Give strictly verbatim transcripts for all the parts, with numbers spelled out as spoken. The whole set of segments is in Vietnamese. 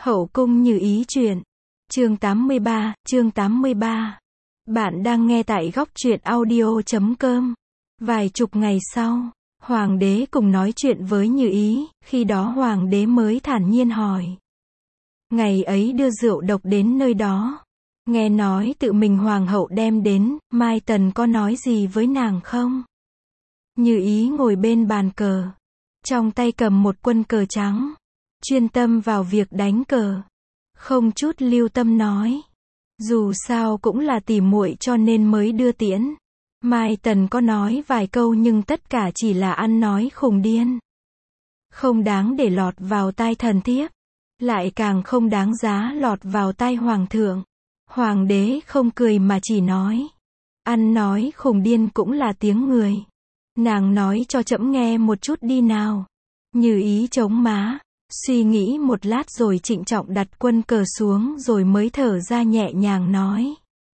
Hậu cung Như Ý truyện. Chương tám mươi ba, chương tám mươi ba. Bạn đang nghe tại góc truyện audio chấm com. Vài chục ngày sau, Hoàng đế cùng nói chuyện với Như Ý, khi đó Hoàng đế mới thản nhiên hỏi. Ngày ấy đưa rượu độc đến nơi đó. Nghe nói tự mình Hoàng hậu đem đến, Mai Tần có nói gì với nàng không? Như Ý ngồi bên bàn cờ. Trong tay cầm một quân cờ trắng. Chuyên tâm vào việc đánh cờ. Không chút lưu tâm nói. Dù sao cũng là tỉ muội cho nên mới đưa tiễn. Mai Tần có nói vài câu nhưng tất cả chỉ là ăn nói khùng điên. Không đáng để lọt vào tai thần thiếp. Lại càng không đáng giá lọt vào tai hoàng thượng. Hoàng đế không cười mà chỉ nói. Ăn nói khùng điên cũng là tiếng người. Nàng nói cho trẫm nghe một chút đi nào. Như Ý chống má. Suy nghĩ một lát rồi trịnh trọng đặt quân cờ xuống rồi mới thở ra nhẹ nhàng nói.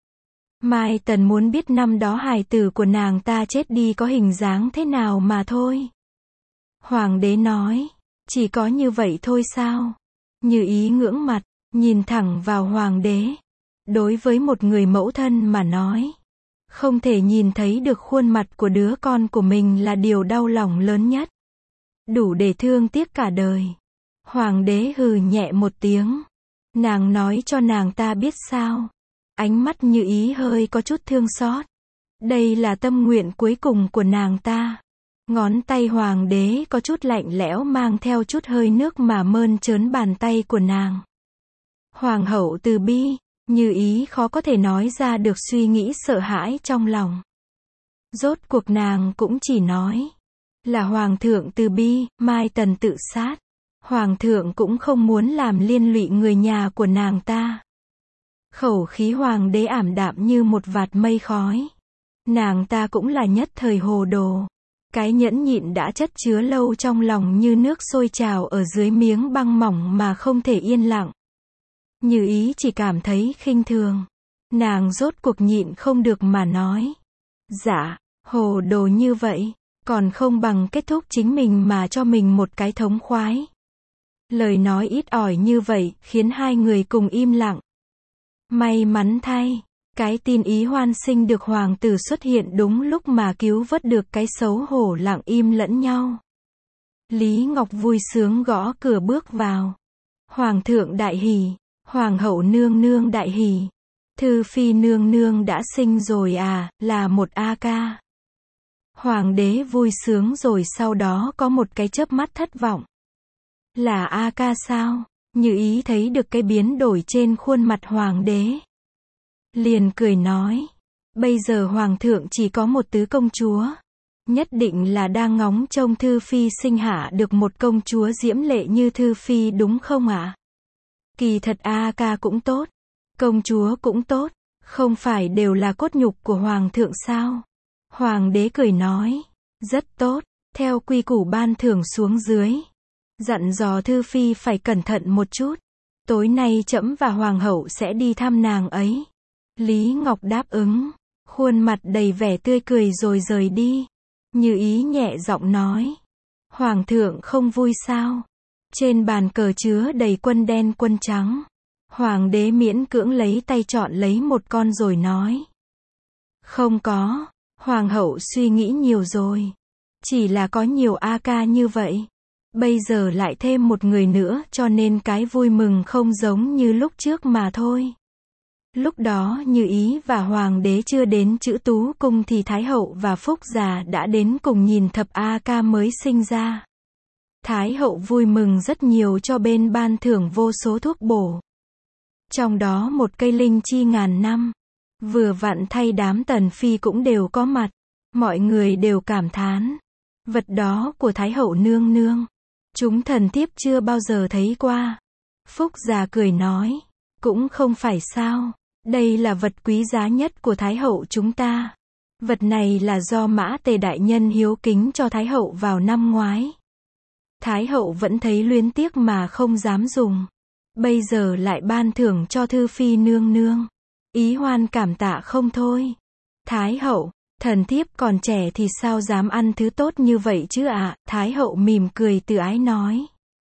Mai Tần muốn biết năm đó hài tử của nàng ta chết đi có hình dáng thế nào mà thôi. Hoàng đế nói, chỉ có như vậy thôi sao? Như Ý ngưỡng mặt, nhìn thẳng vào hoàng đế. Đối với một người mẫu thân mà nói, không thể nhìn thấy được khuôn mặt của đứa con của mình là điều đau lòng lớn nhất. Đủ để thương tiếc cả đời. Hoàng đế hừ nhẹ một tiếng. Nàng nói cho nàng ta biết sao. Ánh mắt Như Ý hơi có chút thương xót. Đây là tâm nguyện cuối cùng của nàng ta. Ngón tay hoàng đế có chút lạnh lẽo mang theo chút hơi nước mà mơn trớn bàn tay của nàng. Hoàng hậu từ bi. Như Ý khó có thể nói ra được suy nghĩ sợ hãi trong lòng. Rốt cuộc nàng cũng chỉ nói. Là hoàng thượng từ bi, Mai Tần tự sát. Hoàng thượng cũng không muốn làm liên lụy người nhà của nàng ta. Khẩu khí hoàng đế ảm đạm như một vạt mây khói. Nàng ta cũng là nhất thời hồ đồ. Cái nhẫn nhịn đã chất chứa lâu trong lòng như nước sôi trào ở dưới miếng băng mỏng mà không thể yên lặng. Như Ý chỉ cảm thấy khinh thường. Nàng rốt cuộc nhịn không được mà nói. Dạ, hồ đồ như vậy, còn không bằng kết thúc chính mình mà cho mình một cái thống khoái. Lời nói ít ỏi như vậy, khiến hai người cùng im lặng. May mắn thay, cái tin Ý hoan sinh được hoàng tử xuất hiện đúng lúc mà cứu vớt được cái xấu hổ lặng im lẫn nhau. Lý Ngọc vui sướng gõ cửa bước vào. Hoàng thượng đại hỉ, hoàng hậu nương nương đại hỉ. Thư phi nương nương đã sinh rồi à, là một A ca. Hoàng đế vui sướng rồi sau đó có một cái chớp mắt thất vọng. Là A ca sao? Như Ý thấy được cái biến đổi trên khuôn mặt hoàng đế. Liền cười nói. Bây giờ hoàng thượng chỉ có một tứ công chúa. Nhất định là đang ngóng trông Thư phi sinh hạ được một công chúa diễm lệ như Thư phi đúng không ạ? À? Kỳ thật A ca cũng tốt. Công chúa cũng tốt. Không phải đều là cốt nhục của hoàng thượng sao? Hoàng đế cười nói. Rất tốt. Theo quy củ ban thưởng xuống dưới. Dặn dò Thư phi phải cẩn thận một chút. Tối nay trẫm và hoàng hậu sẽ đi thăm nàng ấy. Lý Ngọc đáp ứng. Khuôn mặt đầy vẻ tươi cười rồi rời đi. Như Ý nhẹ giọng nói. Hoàng thượng không vui sao? Trên bàn cờ chứa đầy quân đen quân trắng. Hoàng đế miễn cưỡng lấy tay chọn lấy một con rồi nói. Không có. Hoàng hậu suy nghĩ nhiều rồi. Chỉ là có nhiều A ca như vậy. Bây giờ lại thêm một người nữa cho nên cái vui mừng không giống như lúc trước mà thôi. Lúc đó Như Ý và hoàng đế chưa đến Chữ Tú cung thì Thái hậu và Phúc già đã đến cùng nhìn thập A ca mới sinh ra. Thái hậu vui mừng rất nhiều cho bên ban thưởng vô số thuốc bổ. Trong đó một cây linh chi ngàn năm. Vừa vặn thay đám tần phi cũng đều có mặt. Mọi người đều cảm thán. Vật đó của Thái hậu nương nương. Chúng thần thiếp chưa bao giờ thấy qua. Phúc già cười nói. Cũng không phải sao. Đây là vật quý giá nhất của Thái hậu chúng ta. Vật này là do Mã Tề đại nhân hiếu kính cho Thái hậu vào năm ngoái. Thái hậu vẫn thấy luyến tiếc mà không dám dùng. Bây giờ lại ban thưởng cho Thư phi nương nương. Ý hoan cảm tạ không thôi. Thái hậu, thần thiếp còn trẻ thì sao dám ăn thứ tốt như vậy chứ ạ? À? Thái hậu mỉm cười từ ái nói.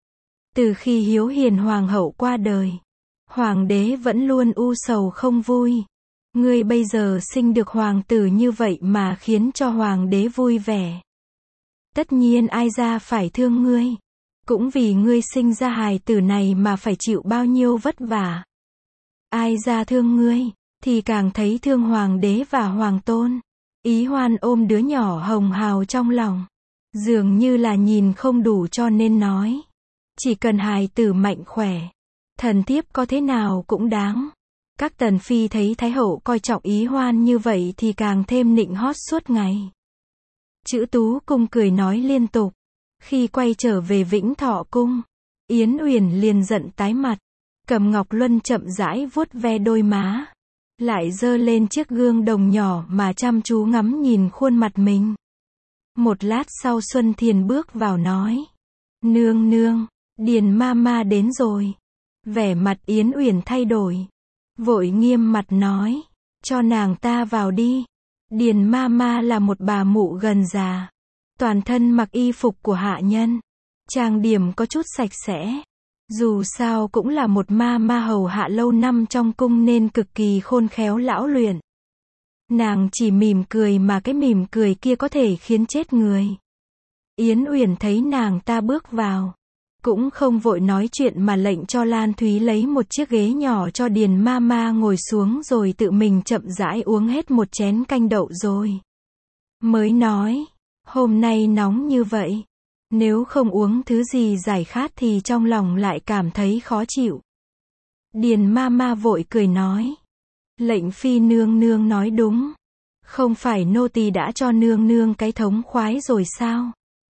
Từ khi Hiếu Hiền hoàng hậu qua đời, hoàng đế vẫn luôn u sầu không vui. Ngươi bây giờ sinh được hoàng tử như vậy mà khiến cho hoàng đế vui vẻ. Tất nhiên ai ra phải thương ngươi. Cũng vì ngươi sinh ra hài tử này mà phải chịu bao nhiêu vất vả. Ai ra thương ngươi, thì càng thấy thương hoàng đế và hoàng tôn. Ý Hoan ôm đứa nhỏ hồng hào trong lòng. Dường như là nhìn không đủ cho nên nói. Chỉ cần hài tử mạnh khỏe, thần thiếp có thế nào cũng đáng. Các tần phi thấy Thái hậu coi trọng Ý Hoan như vậy thì càng thêm nịnh hót suốt ngày. Chữ Tú Cung cười nói liên tục. Khi quay trở về Vĩnh Thọ Cung, Yến Uyển liền giận tái mặt. Cầm Ngọc Luân chậm rãi vuốt ve đôi má. Lại giơ lên chiếc gương đồng nhỏ mà chăm chú ngắm nhìn khuôn mặt mình. Một lát sau Xuân Thiền bước vào nói. Nương nương, Điền ma ma đến rồi. Vẻ mặt Yến Uyển thay đổi. Vội nghiêm mặt nói. Cho nàng ta vào đi. Điền ma ma là một bà mụ gần già. Toàn thân mặc y phục của hạ nhân. Trang điểm có chút sạch sẽ. Dù sao cũng là một ma ma hầu hạ lâu năm trong cung nên cực kỳ khôn khéo lão luyện. Nàng chỉ mỉm cười mà cái mỉm cười kia có thể khiến chết người. Yến Uyển thấy nàng ta bước vào. Cũng không vội nói chuyện mà lệnh cho Lan Thúy lấy một chiếc ghế nhỏ cho Điền ma ma ngồi xuống rồi tự mình chậm rãi uống hết một chén canh đậu rồi. Mới nói, hôm nay nóng như vậy. Nếu không uống thứ gì giải khát thì trong lòng lại cảm thấy khó chịu. Điền ma ma vội cười nói. Lệnh phi nương nương nói đúng. Không phải nô tỳ đã cho nương nương cái thống khoái rồi sao?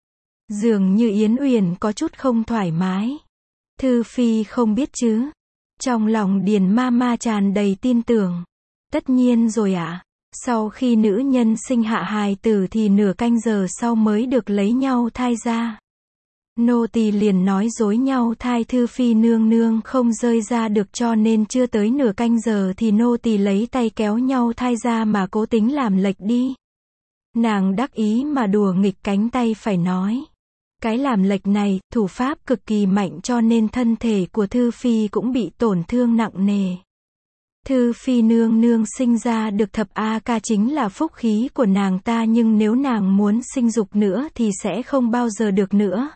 Dường như Yến Uyển có chút không thoải mái. Thư phi không biết chứ. Trong lòng Điền ma ma tràn đầy tin tưởng. Tất nhiên rồi ạ. À. Sau khi nữ nhân sinh hạ hài tử thì nửa canh giờ sau mới được lấy nhau thai ra. Nô tỳ liền nói dối nhau thai thư phi nương nương không rơi ra được cho nên chưa tới nửa canh giờ thì nô tỳ lấy tay kéo nhau thai ra mà cố tính làm lệch đi. Nàng đắc ý mà đùa nghịch cánh tay phải nói. Cái làm lệch này, thủ pháp cực kỳ mạnh cho nên thân thể của Thư Phi cũng bị tổn thương nặng nề. Thư Phi nương nương sinh ra được thập A ca chính là phúc khí của nàng ta nhưng nếu nàng muốn sinh dục nữa thì sẽ không bao giờ được nữa.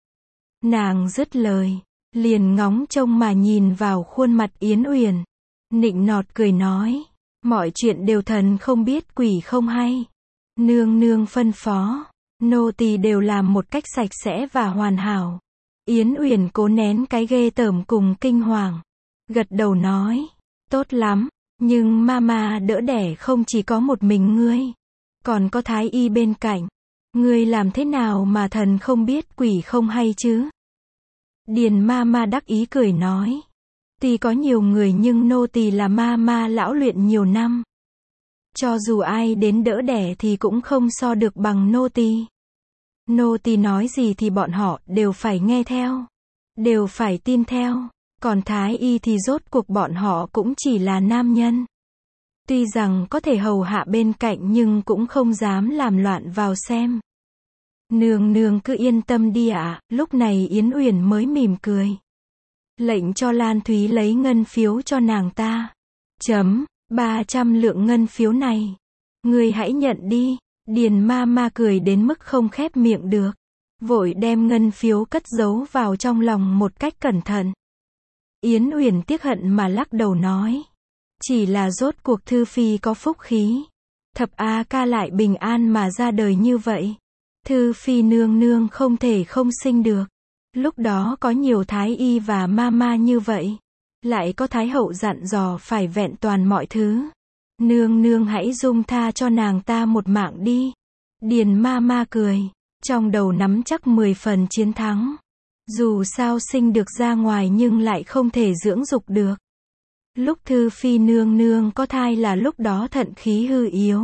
Nàng dứt lời, liền ngóng trông mà nhìn vào khuôn mặt Yến Uyển. Nịnh nọt cười nói, mọi chuyện đều thần không biết quỷ không hay. Nương nương phân phó, nô tỳ đều làm một cách sạch sẽ và hoàn hảo. Yến Uyển cố nén cái ghê tởm cùng kinh hoàng. Gật đầu nói, tốt lắm, nhưng mama đỡ đẻ không chỉ có một mình ngươi. Còn có thái y bên cạnh. Ngươi làm thế nào mà thần không biết quỷ không hay chứ? Điền mama đắc ý cười nói. Tuy có nhiều người nhưng nô tỳ là mama lão luyện nhiều năm. Cho dù ai đến đỡ đẻ thì cũng không so được bằng nô tỳ. Nô tỳ nói gì thì bọn họ đều phải nghe theo. Đều phải tin theo. Còn thái y thì rốt cuộc bọn họ cũng chỉ là nam nhân. Tuy rằng có thể hầu hạ bên cạnh nhưng cũng không dám làm loạn vào xem. Nương nương cứ yên tâm đi ạ. À. Lúc này Yến Uyển mới mỉm cười. Lệnh cho Lan Thúy lấy ngân phiếu cho nàng ta. Chấm, ba trăm lượng ngân phiếu này. Ngươi hãy nhận đi. Điền ma ma cười đến mức không khép miệng được. Vội đem ngân phiếu cất giấu vào trong lòng một cách cẩn thận. Yến Uyển tiếc hận mà lắc đầu nói. Chỉ là rốt cuộc Thư Phi có phúc khí. Thập A ca lại bình an mà ra đời như vậy. Thư Phi nương nương không thể không sinh được. Lúc đó có nhiều thái y và ma ma như vậy. Lại có thái hậu dặn dò phải vẹn toàn mọi thứ. Nương nương hãy dung tha cho nàng ta một mạng đi. Điền ma ma cười. Trong đầu nắm chắc mười phần chiến thắng. Dù sao sinh được ra ngoài nhưng lại không thể dưỡng dục được. Lúc Thư Phi nương nương có thai là lúc đó thận khí hư yếu.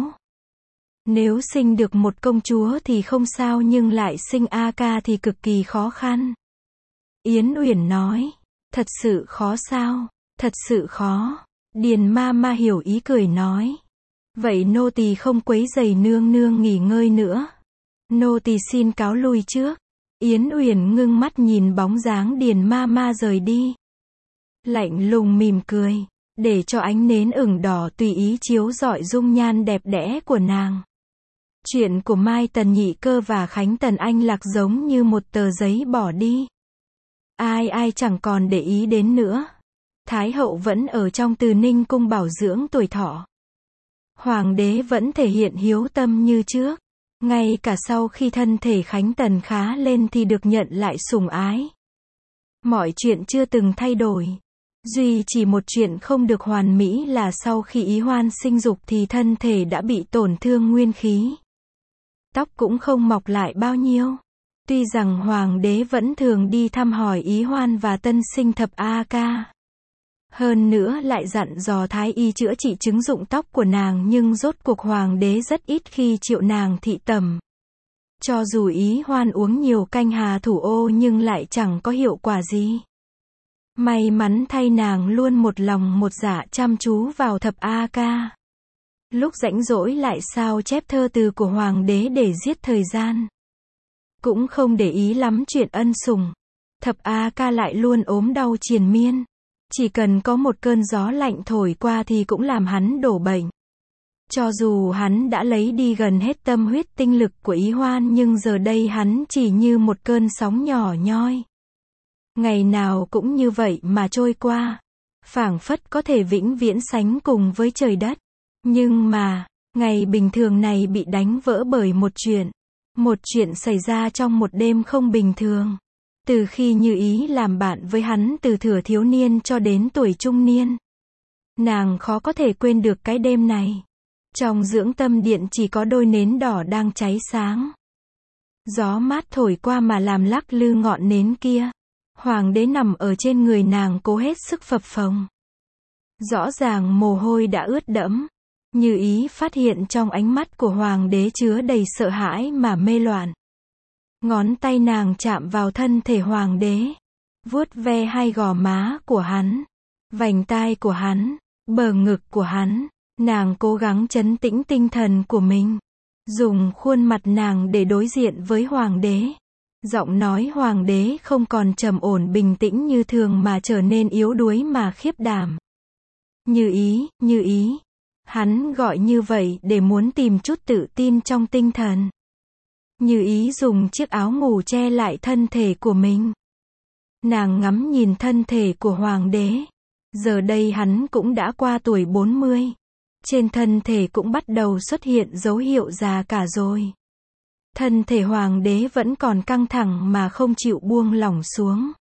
Nếu sinh được một công chúa thì không sao nhưng lại sinh A ca thì cực kỳ khó khăn. Yến Uyển nói, thật sự khó sao, thật sự khó. Điền ma ma hiểu ý cười nói. Vậy nô tỳ không quấy rầy nương nương nghỉ ngơi nữa. Nô tỳ xin cáo lui trước. Yến Uyển ngưng mắt nhìn bóng dáng Điền ma ma rời đi. Lạnh lùng mỉm cười, để cho ánh nến ửng đỏ tùy ý chiếu rọi dung nhan đẹp đẽ của nàng. Chuyện của Mai Tần Nhị Cơ và Khánh Tần Anh Lạc giống như một tờ giấy bỏ đi. Ai ai chẳng còn để ý đến nữa. Thái hậu vẫn ở trong Từ Ninh cung bảo dưỡng tuổi thọ. Hoàng đế vẫn thể hiện hiếu tâm như trước. Ngay cả sau khi thân thể Khánh Tần khá lên thì được nhận lại sủng ái. Mọi chuyện chưa từng thay đổi. Duy chỉ một chuyện không được hoàn mỹ là sau khi Ý Hoan sinh dục thì thân thể đã bị tổn thương nguyên khí. Tóc cũng không mọc lại bao nhiêu. Tuy rằng Hoàng đế vẫn thường đi thăm hỏi Ý Hoan và tân sinh Thập A Ca. Hơn nữa lại dặn dò thái y chữa trị chứng rụng tóc của nàng, nhưng rốt cuộc Hoàng đế rất ít khi chịu nàng thị tẩm. Cho dù Ý Hoan uống nhiều canh hà thủ ô nhưng lại chẳng có hiệu quả gì. May mắn thay nàng luôn một lòng một dạ chăm chú vào Thập A Ca. Lúc rảnh rỗi lại sao chép thơ từ của Hoàng đế để giết thời gian. Cũng không để ý lắm chuyện ân sủng. Thập A Ca lại luôn ốm đau triền miên. Chỉ cần có một cơn gió lạnh thổi qua thì cũng làm hắn đổ bệnh. Cho dù hắn đã lấy đi gần hết tâm huyết tinh lực của Ý Hoan nhưng giờ đây hắn chỉ như một cơn sóng nhỏ nhoi. Ngày nào cũng như vậy mà trôi qua. Phảng phất có thể vĩnh viễn sánh cùng với trời đất. Nhưng mà, ngày bình thường này bị đánh vỡ bởi một chuyện. Một chuyện xảy ra trong một đêm không bình thường. Từ khi Như Ý làm bạn với hắn từ thuở thiếu niên cho đến tuổi trung niên. Nàng khó có thể quên được cái đêm này. Trong dưỡng tâm điện chỉ có đôi nến đỏ đang cháy sáng. Gió mát thổi qua mà làm lắc lư ngọn nến kia. Hoàng đế nằm ở trên người nàng cố hết sức phập phồng. Rõ ràng mồ hôi đã ướt đẫm. Như Ý phát hiện trong ánh mắt của Hoàng đế chứa đầy sợ hãi mà mê loạn. Ngón tay nàng chạm vào thân thể Hoàng đế. Vuốt ve hai gò má của hắn. Vành tai của hắn. Bờ ngực của hắn. Nàng cố gắng trấn tĩnh tinh thần của mình. Dùng khuôn mặt nàng để đối diện với Hoàng đế. Giọng nói Hoàng đế không còn trầm ổn bình tĩnh như thường mà trở nên yếu đuối mà khiếp đảm. Như Ý, Như Ý. Hắn gọi như vậy để muốn tìm chút tự tin trong tinh thần. Như Ý dùng chiếc áo ngủ che lại thân thể của mình. Nàng ngắm nhìn thân thể của Hoàng đế. Giờ đây hắn cũng đã qua tuổi bốn mươi. Trên thân thể cũng bắt đầu xuất hiện dấu hiệu già cả rồi. Thân thể Hoàng đế vẫn còn căng thẳng mà không chịu buông lỏng xuống.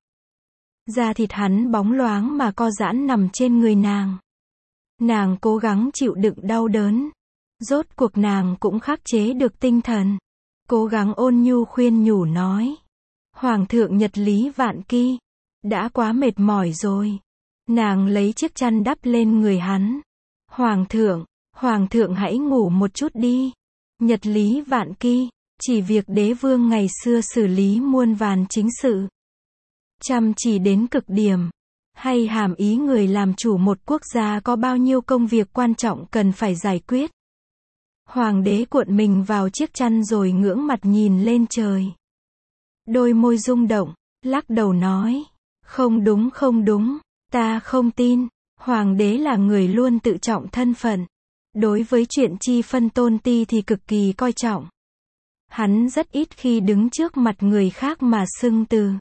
Da thịt hắn bóng loáng mà co giãn nằm trên người nàng. Nàng cố gắng chịu đựng đau đớn. Rốt cuộc nàng cũng khắc chế được tinh thần. Cố gắng ôn nhu khuyên nhủ nói. Hoàng thượng Nhật Lý Vạn Ki. Đã quá mệt mỏi rồi. Nàng lấy chiếc chăn đắp lên người hắn. Hoàng thượng, Hoàng thượng hãy ngủ một chút đi. Nhật Lý Vạn Ki. Chỉ việc đế vương ngày xưa xử lý muôn vàn chính sự. Chăm chỉ đến cực điểm. Hay hàm ý người làm chủ một quốc gia có bao nhiêu công việc quan trọng cần phải giải quyết. Hoàng đế cuộn mình vào chiếc chăn rồi ngưỡng mặt nhìn lên trời. Đôi môi rung động, lắc đầu nói. Không đúng không đúng, ta không tin. Hoàng đế là người luôn tự trọng thân phận. Đối với chuyện chi phân tôn ti thì cực kỳ coi trọng. Hắn rất ít khi đứng trước mặt người khác mà xưng từ.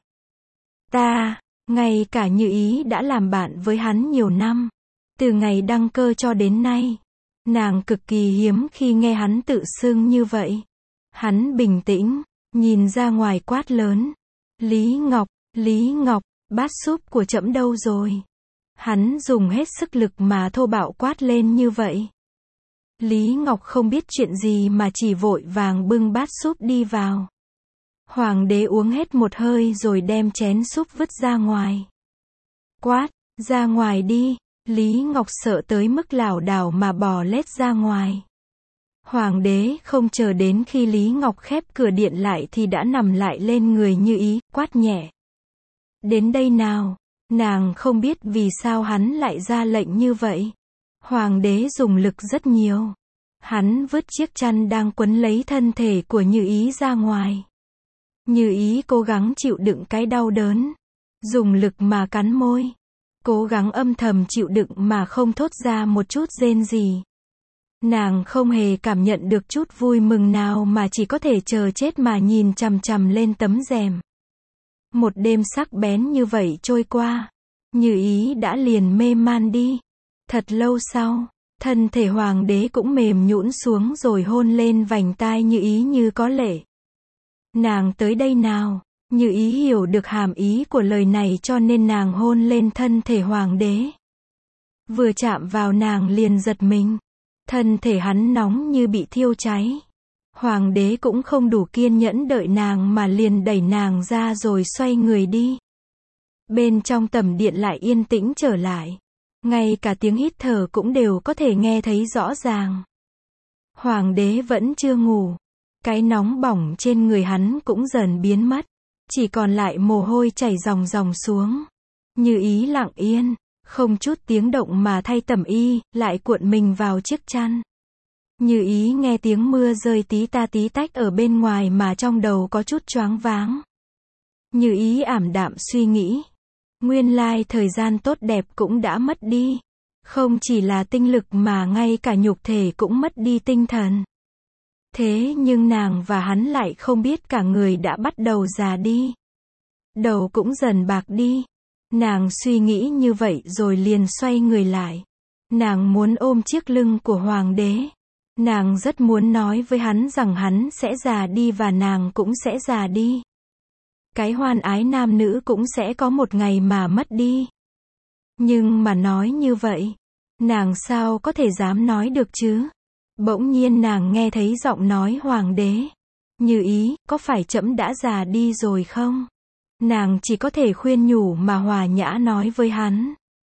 Ta, ngay cả Như Ý đã làm bạn với hắn nhiều năm. Từ ngày đăng cơ cho đến nay. Nàng cực kỳ hiếm khi nghe hắn tự xưng như vậy. Hắn bình tĩnh, nhìn ra ngoài quát lớn. Lý Ngọc, Lý Ngọc, bát súp của trẫm đâu rồi? Hắn dùng hết sức lực mà thô bạo quát lên như vậy. Lý Ngọc không biết chuyện gì mà chỉ vội vàng bưng bát súp đi vào. Hoàng đế uống hết một hơi rồi đem chén súp vứt ra ngoài. Quát, ra ngoài đi. Lý Ngọc sợ tới mức lảo đảo mà bò lết ra ngoài. Hoàng đế không chờ đến khi Lý Ngọc khép cửa điện lại thì đã nằm lại lên người Như Ý, quát nhẹ. Đến đây nào. Nàng không biết vì sao hắn lại ra lệnh như vậy. Hoàng đế dùng lực rất nhiều. Hắn vứt chiếc chăn đang quấn lấy thân thể của Như Ý ra ngoài. Như Ý cố gắng chịu đựng cái đau đớn, dùng lực mà cắn môi, cố gắng âm thầm chịu đựng mà không thốt ra một chút rên gì. Nàng không hề cảm nhận được chút vui mừng nào mà chỉ có thể chờ chết mà nhìn chằm chằm lên tấm rèm. Một đêm sắc bén như vậy trôi qua, Như Ý đã liền mê man đi. Thật lâu sau, thân thể hoàng đế cũng mềm nhũn xuống rồi hôn lên vành tai Như Ý như có lệ. Nàng tới đây nào? Như Ý hiểu được hàm ý của lời này cho nên nàng hôn lên thân thể hoàng đế. Vừa chạm vào nàng liền giật mình. Thân thể hắn nóng như bị thiêu cháy. Hoàng đế cũng không đủ kiên nhẫn đợi nàng mà liền đẩy nàng ra rồi xoay người đi. Bên trong tẩm điện lại yên tĩnh trở lại. Ngay cả tiếng hít thở cũng đều có thể nghe thấy rõ ràng. Hoàng đế vẫn chưa ngủ. Cái nóng bỏng trên người hắn cũng dần biến mất. Chỉ còn lại mồ hôi chảy ròng ròng xuống. Như Ý lặng yên, không chút tiếng động mà thay tẩm y, lại cuộn mình vào chiếc chăn. Như Ý nghe tiếng mưa rơi tí ta tí tách ở bên ngoài mà trong đầu có chút choáng váng. Như Ý ảm đạm suy nghĩ. Nguyên lai thời gian tốt đẹp cũng đã mất đi. Không chỉ là tinh lực mà ngay cả nhục thể cũng mất đi tinh thần. Thế nhưng nàng và hắn lại không biết cả người đã bắt đầu già đi. Đầu cũng dần bạc đi. Nàng suy nghĩ như vậy rồi liền xoay người lại. Nàng muốn ôm chiếc lưng của hoàng đế. Nàng rất muốn nói với hắn rằng hắn sẽ già đi và nàng cũng sẽ già đi. Cái hoan ái nam nữ cũng sẽ có một ngày mà mất đi. Nhưng mà nói như vậy, nàng sao có thể dám nói được chứ? Bỗng nhiên nàng nghe thấy giọng nói hoàng đế. Như Ý, có phải trẫm đã già đi rồi không? Nàng chỉ có thể khuyên nhủ mà hòa nhã nói với hắn.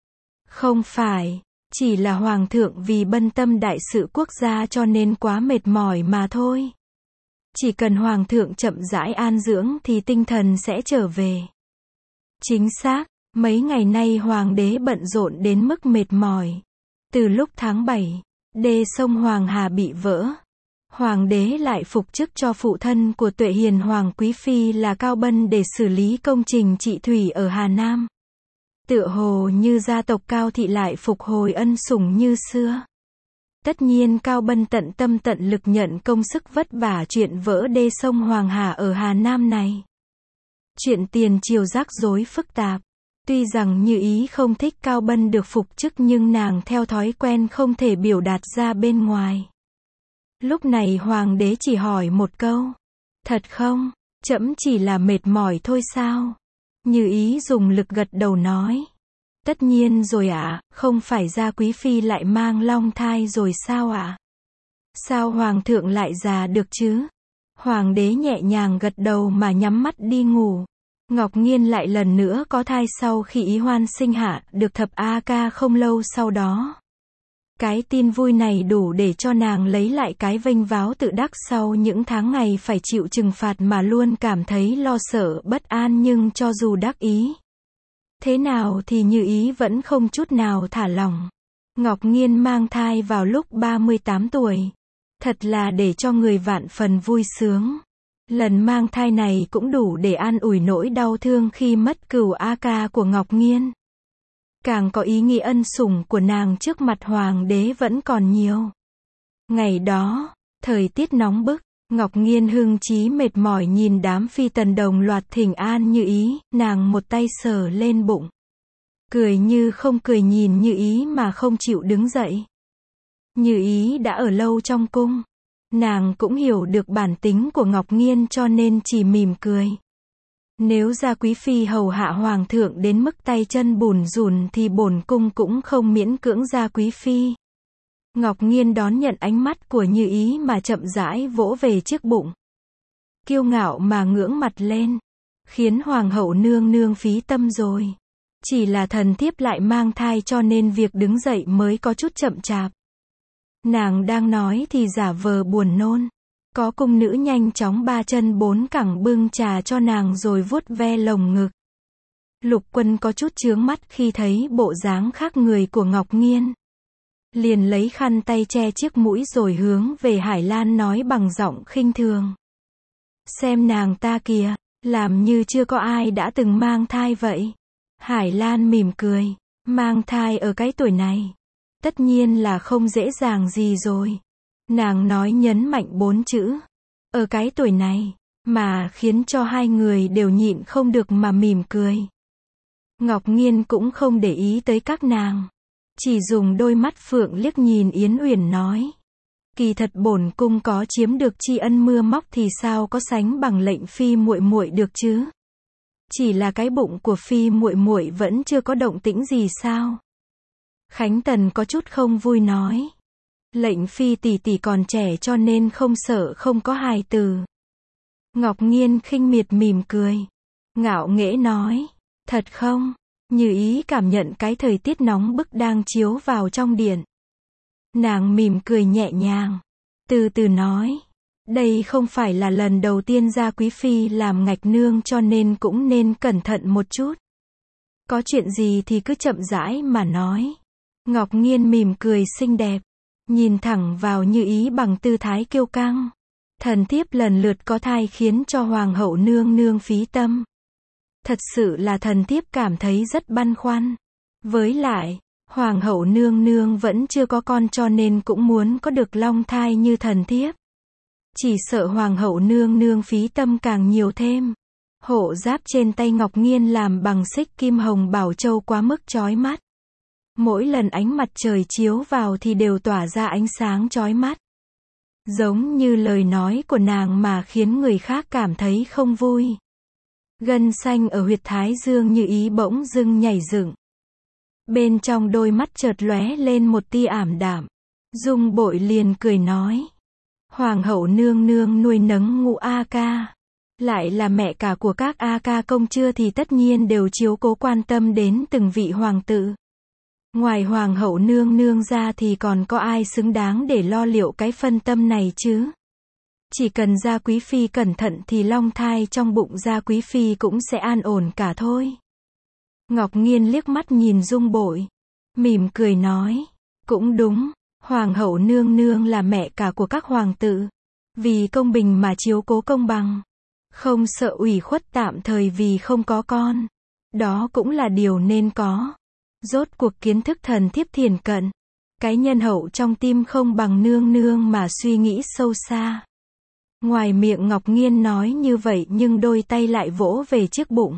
Không phải, chỉ là hoàng thượng vì bận tâm đại sự quốc gia cho nên quá mệt mỏi mà thôi. Chỉ cần hoàng thượng chậm rãi an dưỡng thì tinh thần sẽ trở về. Chính xác, mấy ngày nay hoàng đế bận rộn đến mức mệt mỏi. Từ lúc tháng bảy, đê sông Hoàng Hà bị vỡ. Hoàng đế lại phục chức cho phụ thân của Tuệ Hiền Hoàng Quý Phi là Cao Bân để xử lý công trình trị thủy ở Hà Nam. Tựa hồ như gia tộc Cao Thị lại phục hồi ân sủng như xưa. Tất nhiên Cao Bân tận tâm tận lực nhận công sức vất vả chuyện vỡ đê sông Hoàng Hà ở Hà Nam này. Chuyện tiền triều rắc rối phức tạp. Tuy rằng Như Ý không thích Cao Bân được phục chức nhưng nàng theo thói quen không thể biểu đạt ra bên ngoài. Lúc này hoàng đế chỉ hỏi một câu. Thật không? Trẫm chỉ là mệt mỏi thôi sao? Như Ý dùng lực gật đầu nói. Tất nhiên rồi ạ, à, không phải gia quý phi lại mang long thai rồi sao ạ? À? Sao hoàng thượng lại già được chứ? Hoàng đế nhẹ nhàng gật đầu mà nhắm mắt đi ngủ. Ngọc Nghiên lại lần nữa có thai sau khi Ý Hoan sinh hạ được thập A ca không lâu sau đó. Cái tin vui này đủ để cho nàng lấy lại cái vênh váo tự đắc sau những tháng ngày phải chịu trừng phạt mà luôn cảm thấy lo sợ bất an, nhưng cho dù đắc ý thế nào thì Như Ý vẫn không chút nào thả lỏng. Ngọc Nghiên mang thai vào lúc ba mươi tám tuổi. Thật là để cho người vạn phần vui sướng. Lần mang thai này cũng đủ để an ủi nỗi đau thương khi mất cửu A ca của Ngọc Nghiên. Càng có ý nghĩa ân sủng của nàng trước mặt hoàng đế vẫn còn nhiều. Ngày đó, thời tiết nóng bức, Ngọc Nghiên hưng trí mệt mỏi nhìn đám phi tần đồng loạt thỉnh an Như Ý, nàng một tay sờ lên bụng. Cười như không cười nhìn Như Ý mà không chịu đứng dậy. Như Ý đã ở lâu trong cung. Nàng cũng hiểu được bản tính của Ngọc Nghiên cho nên chỉ mỉm cười. Nếu gia quý phi hầu hạ hoàng thượng đến mức tay chân bùn rùn thì bổn cung cũng không miễn cưỡng gia quý phi. Ngọc Nghiên đón nhận ánh mắt của Như Ý mà chậm rãi vỗ về chiếc bụng. Kiêu ngạo mà ngưỡng mặt lên. Khiến hoàng hậu nương nương phí tâm rồi. Chỉ là thần thiếp lại mang thai cho nên việc đứng dậy mới có chút chậm chạp. Nàng đang nói thì giả vờ buồn nôn. Có cung nữ nhanh chóng ba chân bốn cẳng bưng trà cho nàng rồi vuốt ve lồng ngực. Lục Quân có chút chướng mắt khi thấy bộ dáng khác người của Ngọc Nghiên. Liền lấy khăn tay che chiếc mũi rồi hướng về Hải Lan nói bằng giọng khinh thường. Xem nàng ta kìa, Làm như chưa có ai đã từng mang thai vậy. Hải Lan mỉm cười. Mang thai ở cái tuổi này. Tất nhiên là không dễ dàng gì rồi. Nàng nói nhấn mạnh bốn chữ. Ở cái tuổi này. Mà khiến cho hai người đều nhịn không được mà mỉm cười. Ngọc Nghiên cũng không để ý tới các nàng. Chỉ dùng đôi mắt phượng liếc nhìn Yến Uyển nói. Kỳ thật bổn cung có chiếm được tri ân mưa móc thì sao có sánh bằng lệnh phi muội muội được chứ? Chỉ là cái bụng của phi muội muội vẫn chưa có động tĩnh gì sao? Khánh Tần có chút không vui nói. Lệnh phi tỷ tỷ còn trẻ cho nên không sợ không có hài tử. Ngọc Nghiên khinh miệt mỉm cười. Ngạo nghễ nói. Thật không? Như ý cảm nhận cái thời tiết nóng bức đang chiếu vào trong điện. Nàng mỉm cười nhẹ nhàng. Từ từ nói. Đây không phải là lần đầu tiên gia quý phi làm ngạch nương cho nên cũng nên cẩn thận một chút. Có chuyện gì thì cứ chậm rãi mà nói. Ngọc Nghiên mỉm cười xinh đẹp. Nhìn thẳng vào Như ý bằng tư thái kiêu căng. Thần thiếp lần lượt có thai khiến cho hoàng hậu nương nương phí tâm. Thật sự là thần thiếp cảm thấy rất băn khoăn. Với lại, hoàng hậu nương nương vẫn chưa có con cho nên cũng muốn có được long thai như thần thiếp. Chỉ sợ hoàng hậu nương nương phí tâm càng nhiều thêm. Hộ giáp trên tay Ngọc Nghiên làm bằng xích kim hồng bảo châu quá mức chói mắt. Mỗi lần ánh mặt trời chiếu vào thì đều tỏa ra ánh sáng chói mắt. Giống như lời nói của nàng mà khiến người khác cảm thấy không vui. Gân xanh ở huyệt thái dương Như ý bỗng dưng nhảy dựng. Bên trong đôi mắt chợt lóe lên một tia ảm đạm. Dung Bội liền cười nói. Hoàng hậu nương nương nuôi nấng ngũ A ca. Lại là mẹ cả của các A ca công chưa thì tất nhiên đều chiếu cố quan tâm đến từng vị hoàng tử. Ngoài hoàng hậu nương nương ra thì còn có ai xứng đáng để lo liệu cái phân tâm này chứ? Chỉ cần gia quý phi cẩn thận thì long thai trong bụng gia quý phi cũng sẽ an ổn cả thôi. Ngọc Nghiên liếc mắt nhìn Dung Bội. Mỉm cười nói. Cũng đúng, hoàng hậu nương nương là mẹ cả của các hoàng tử. Vì công bình mà chiếu cố công bằng. Không sợ ủy khuất tạm thời vì không có con. Đó cũng là điều nên có. Rốt cuộc kiến thức thần thiếp thiền cận. Cái nhân hậu trong tim không bằng nương nương mà suy nghĩ sâu xa. Ngoài miệng Ngọc Nghiên nói như vậy nhưng đôi tay lại vỗ về chiếc bụng.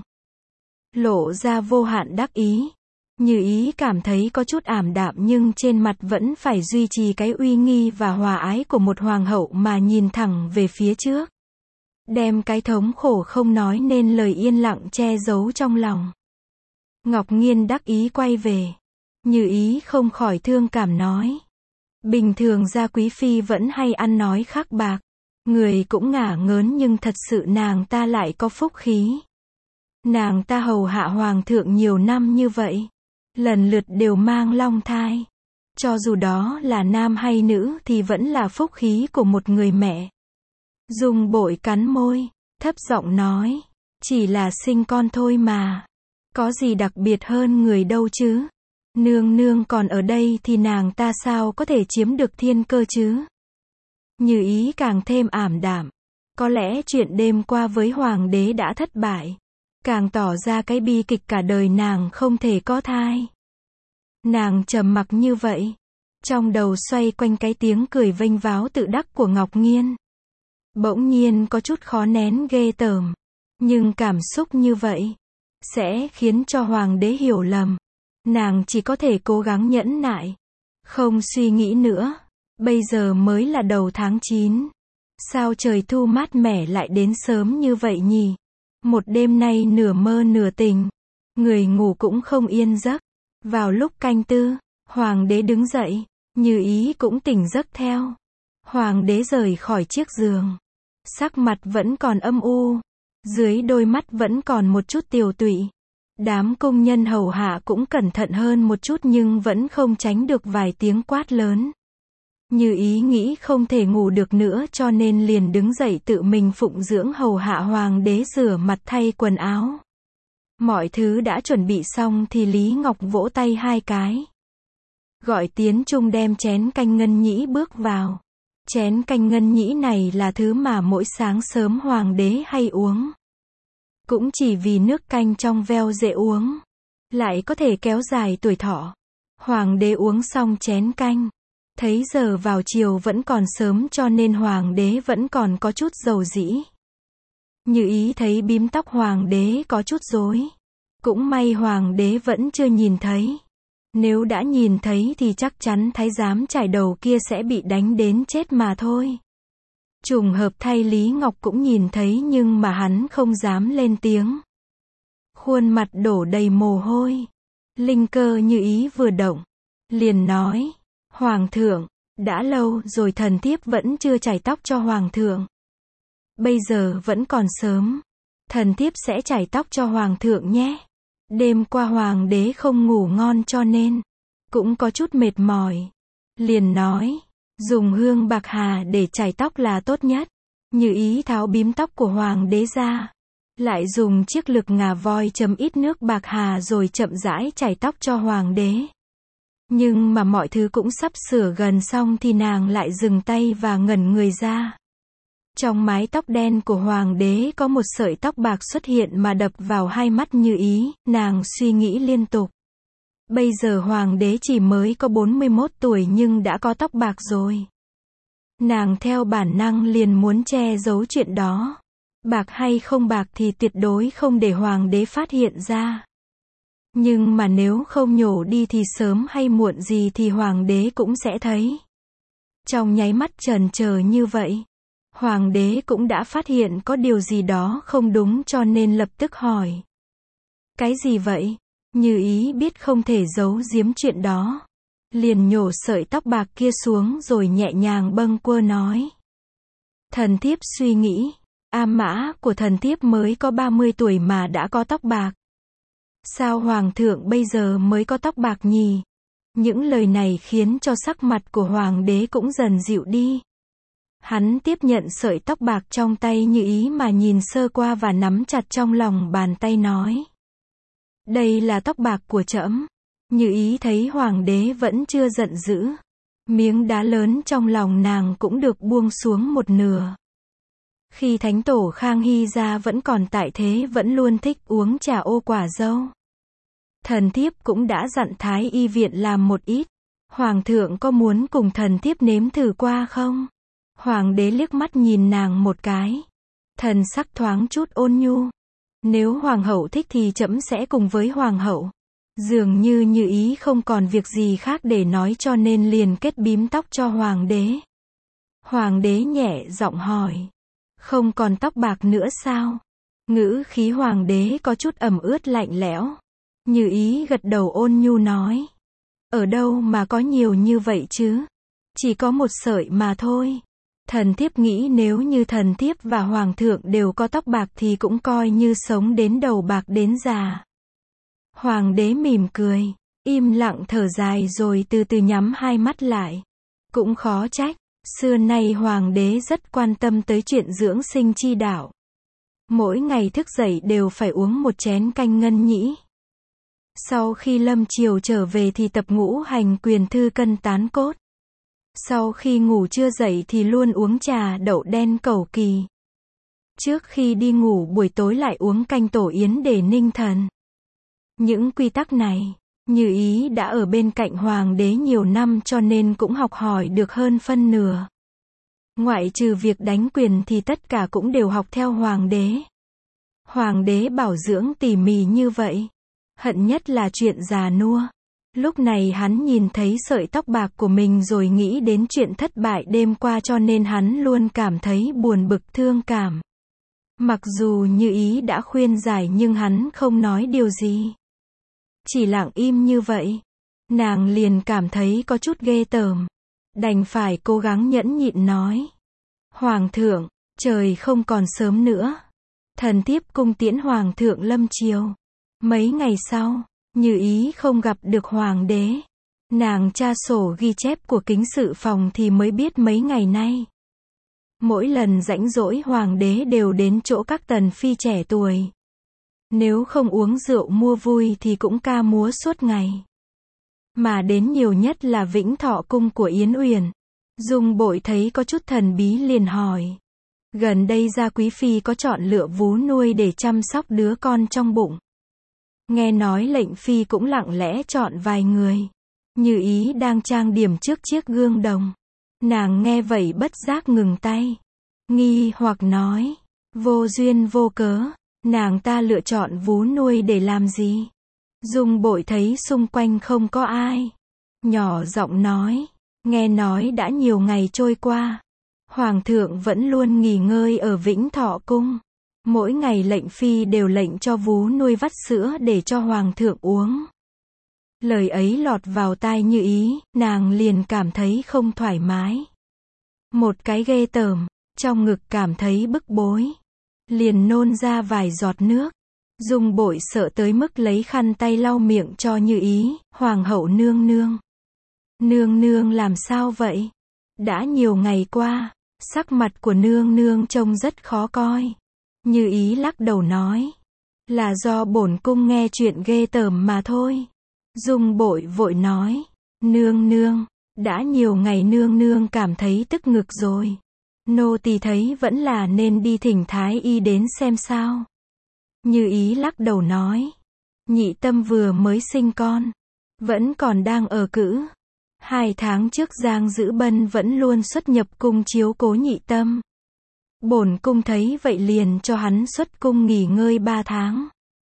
Lộ ra vô hạn đắc ý. Như ý cảm thấy có chút ảm đạm nhưng trên mặt vẫn phải duy trì cái uy nghi và hòa ái của một hoàng hậu mà nhìn thẳng về phía trước. Đem cái thống khổ không nói nên lời yên lặng che giấu trong lòng. Ngọc Nghiên đắc ý quay về. Như ý không khỏi thương cảm nói. Bình thường gia quý phi vẫn hay ăn nói khắc bạc. Người cũng ngả ngớn nhưng thật sự nàng ta lại có phúc khí. Nàng ta hầu hạ hoàng thượng nhiều năm như vậy. Lần lượt đều mang long thai. Cho dù đó là nam hay nữ thì vẫn là phúc khí của một người mẹ. Dung Bội cắn môi, thấp giọng nói. Chỉ là sinh con thôi mà. Có gì đặc biệt hơn người đâu chứ. Nương nương còn ở đây thì nàng ta sao có thể chiếm được thiên cơ chứ. Như ý càng thêm ảm đạm. Có lẽ chuyện đêm qua với hoàng đế đã thất bại. Càng tỏ ra cái bi kịch cả đời nàng không thể có thai. Nàng trầm mặc như vậy. Trong đầu xoay quanh cái tiếng cười vênh váo tự đắc của Ngọc Nghiên. Bỗng nhiên có chút khó nén ghê tởm. Nhưng cảm xúc như vậy sẽ khiến cho hoàng đế hiểu lầm. Nàng chỉ có thể cố gắng nhẫn nại. Không suy nghĩ nữa. Bây giờ mới là đầu tháng chín. Sao trời thu mát mẻ lại đến sớm như vậy nhỉ? Một đêm nay nửa mơ nửa tình. Người ngủ cũng không yên giấc. Vào lúc canh tư, hoàng đế đứng dậy. Như ý cũng tỉnh giấc theo. Hoàng đế rời khỏi chiếc giường. Sắc mặt vẫn còn âm u. Dưới đôi mắt vẫn còn một chút tiều tụy. Đám công nhân hầu hạ cũng cẩn thận hơn một chút nhưng vẫn không tránh được vài tiếng quát lớn. Như ý nghĩ không thể ngủ được nữa cho nên liền đứng dậy tự mình phụng dưỡng hầu hạ hoàng đế rửa mặt thay quần áo. Mọi thứ đã chuẩn bị xong thì Lý Ngọc vỗ tay hai cái. Gọi Tiến Trung đem chén canh ngân nhĩ bước vào. Chén canh ngân nhĩ này là thứ mà mỗi sáng sớm hoàng đế hay uống. Cũng chỉ vì nước canh trong veo dễ uống, lại có thể kéo dài tuổi thọ. Hoàng đế uống xong chén canh, thấy giờ vào chiều vẫn còn sớm cho nên hoàng đế vẫn còn có chút dầu dĩ. Như Ý thấy bím tóc hoàng đế có chút rối. Cũng may hoàng đế vẫn chưa nhìn thấy. Nếu đã nhìn thấy thì chắc chắn thái giám chải đầu kia sẽ bị đánh đến chết mà thôi. Trùng hợp thay Lý Ngọc cũng nhìn thấy nhưng mà hắn không dám lên tiếng. Khuôn mặt đổ đầy mồ hôi. Linh cơ Như Ý vừa động, liền nói, Hoàng thượng, đã lâu rồi thần thiếp vẫn chưa chải tóc cho Hoàng thượng. Bây giờ vẫn còn sớm, thần thiếp sẽ chải tóc cho Hoàng thượng nhé. Đêm qua Hoàng đế không ngủ ngon cho nên cũng có chút mệt mỏi. Liền nói, dùng hương bạc hà để chải tóc là tốt nhất. Như Ý tháo bím tóc của Hoàng đế ra, lại dùng chiếc lược ngà voi chấm ít nước bạc hà rồi chậm rãi chải tóc cho Hoàng đế. Nhưng mà mọi thứ cũng sắp sửa gần xong thì nàng lại dừng tay và ngẩn người ra. Trong mái tóc đen của Hoàng đế có một sợi tóc bạc xuất hiện mà đập vào hai mắt Như Ý, nàng suy nghĩ liên tục. Bây giờ Hoàng đế chỉ mới có bốn mươi mốt tuổi nhưng đã có tóc bạc rồi. Nàng theo bản năng liền muốn che giấu chuyện đó. Bạc hay không bạc thì tuyệt đối không để Hoàng đế phát hiện ra. Nhưng mà nếu không nhổ đi thì sớm hay muộn gì thì Hoàng đế cũng sẽ thấy. Trong nháy mắt chần chờ như vậy, Hoàng đế cũng đã phát hiện có điều gì đó không đúng cho nên lập tức hỏi. Cái gì vậy? Như Ý biết không thể giấu giếm chuyện đó. Liền nhổ sợi tóc bạc kia xuống rồi nhẹ nhàng bâng quơ nói. Thần thiếp suy nghĩ, A Mã của thần thiếp mới có ba mươi tuổi mà đã có tóc bạc. Sao Hoàng thượng bây giờ mới có tóc bạc nhỉ? Những lời này khiến cho sắc mặt của Hoàng đế cũng dần dịu đi. Hắn tiếp nhận sợi tóc bạc trong tay Như Ý mà nhìn sơ qua và nắm chặt trong lòng bàn tay nói. Đây là tóc bạc của trẫm. Như Ý thấy Hoàng đế vẫn chưa giận dữ. Miếng đá lớn trong lòng nàng cũng được buông xuống một nửa. Khi Thánh tổ Khang Hy gia vẫn còn tại thế vẫn luôn thích uống trà ô quả dâu. Thần thiếp cũng đã dặn Thái y viện làm một ít. Hoàng thượng có muốn cùng thần thiếp nếm thử qua không? Hoàng đế liếc mắt nhìn nàng một cái. Thần sắc thoáng chút ôn nhu. Nếu Hoàng hậu thích thì trẫm sẽ cùng với Hoàng hậu. Dường như Như Ý không còn việc gì khác để nói cho nên liền kết bím tóc cho Hoàng đế. Hoàng đế nhẹ giọng hỏi. Không còn tóc bạc nữa sao? Ngữ khí Hoàng đế có chút ẩm ướt lạnh lẽo. Như Ý gật đầu ôn nhu nói. Ở đâu mà có nhiều như vậy chứ? Chỉ có một sợi mà thôi. Thần thiếp nghĩ nếu như thần thiếp và Hoàng thượng đều có tóc bạc thì cũng coi như sống đến đầu bạc đến già. Hoàng đế mỉm cười, im lặng thở dài rồi từ từ nhắm hai mắt lại. Cũng khó trách, xưa nay Hoàng đế rất quan tâm tới chuyện dưỡng sinh chi đạo. Mỗi ngày thức dậy đều phải uống một chén canh ngân nhĩ. Sau khi lâm chiều trở về thì tập ngũ hành quyền thư cân tán cốt. Sau khi ngủ trưa dậy thì luôn uống trà đậu đen cẩu kỳ. Trước khi đi ngủ buổi tối lại uống canh tổ yến để ninh thần. Những quy tắc này, Như Ý đã ở bên cạnh Hoàng đế nhiều năm cho nên cũng học hỏi được hơn phân nửa. Ngoại trừ việc đánh quyền thì tất cả cũng đều học theo Hoàng đế. Hoàng đế bảo dưỡng tỉ mỉ như vậy. Hận nhất là chuyện già nua. Lúc này hắn nhìn thấy sợi tóc bạc của mình rồi nghĩ đến chuyện thất bại đêm qua cho nên hắn luôn cảm thấy buồn bực thương cảm. Mặc dù Như Ý đã khuyên giải nhưng hắn không nói điều gì. Chỉ lặng im như vậy. Nàng liền cảm thấy có chút ghê tởm. Đành phải cố gắng nhẫn nhịn nói. Hoàng thượng, trời không còn sớm nữa. Thần thiếp cung tiễn Hoàng thượng lâm chiều. Mấy ngày sau, Như Ý không gặp được Hoàng đế. Nàng tra sổ ghi chép của kính sự phòng thì mới biết mấy ngày nay. Mỗi lần rảnh rỗi Hoàng đế đều đến chỗ các tần phi trẻ tuổi. Nếu không uống rượu mua vui thì cũng ca múa suốt ngày. Mà đến nhiều nhất là Vĩnh Thọ cung của Yến Uyển. Dung Bội thấy có chút thần bí liền hỏi. Gần đây Gia Quý Phi có chọn lựa vú nuôi để chăm sóc đứa con trong bụng. Nghe nói lệnh Phi cũng lặng lẽ chọn vài người. Như Ý đang trang điểm trước chiếc gương đồng. Nàng nghe vậy bất giác ngừng tay. Nghi hoặc nói. Vô duyên vô cớ, nàng ta lựa chọn vú nuôi để làm gì? Dung Bội thấy xung quanh không có ai. Nhỏ giọng nói. Nghe nói đã nhiều ngày trôi qua. Hoàng thượng vẫn luôn nghỉ ngơi ở Vĩnh Thọ Cung. Mỗi ngày lệnh Phi đều lệnh cho vú nuôi vắt sữa để cho Hoàng thượng uống. Lời ấy lọt vào tai Như Ý, nàng liền cảm thấy không thoải mái. Một cái ghê tởm, trong ngực cảm thấy bức bối. Liền nôn ra vài giọt nước. Dung Bội sợ tới mức lấy khăn tay lau miệng cho Như Ý, Hoàng hậu nương nương. Nương nương làm sao vậy? Đã nhiều ngày qua, sắc mặt của nương nương trông rất khó coi. Như Ý lắc đầu nói. Là do bổn cung nghe chuyện ghê tởm mà thôi. Dung Bội vội nói. Nương nương, đã nhiều ngày nương nương cảm thấy tức ngực rồi. Nô tỳ thấy vẫn là nên đi thỉnh thái y đến xem sao. Như Ý lắc đầu nói. Nhị Tâm vừa mới sinh con. Vẫn còn đang ở cữ. Hai tháng trước Giang Dữ Bân vẫn luôn xuất nhập cung chiếu cố Nhị Tâm. Bổn cung thấy vậy liền cho hắn xuất cung nghỉ ngơi ba tháng.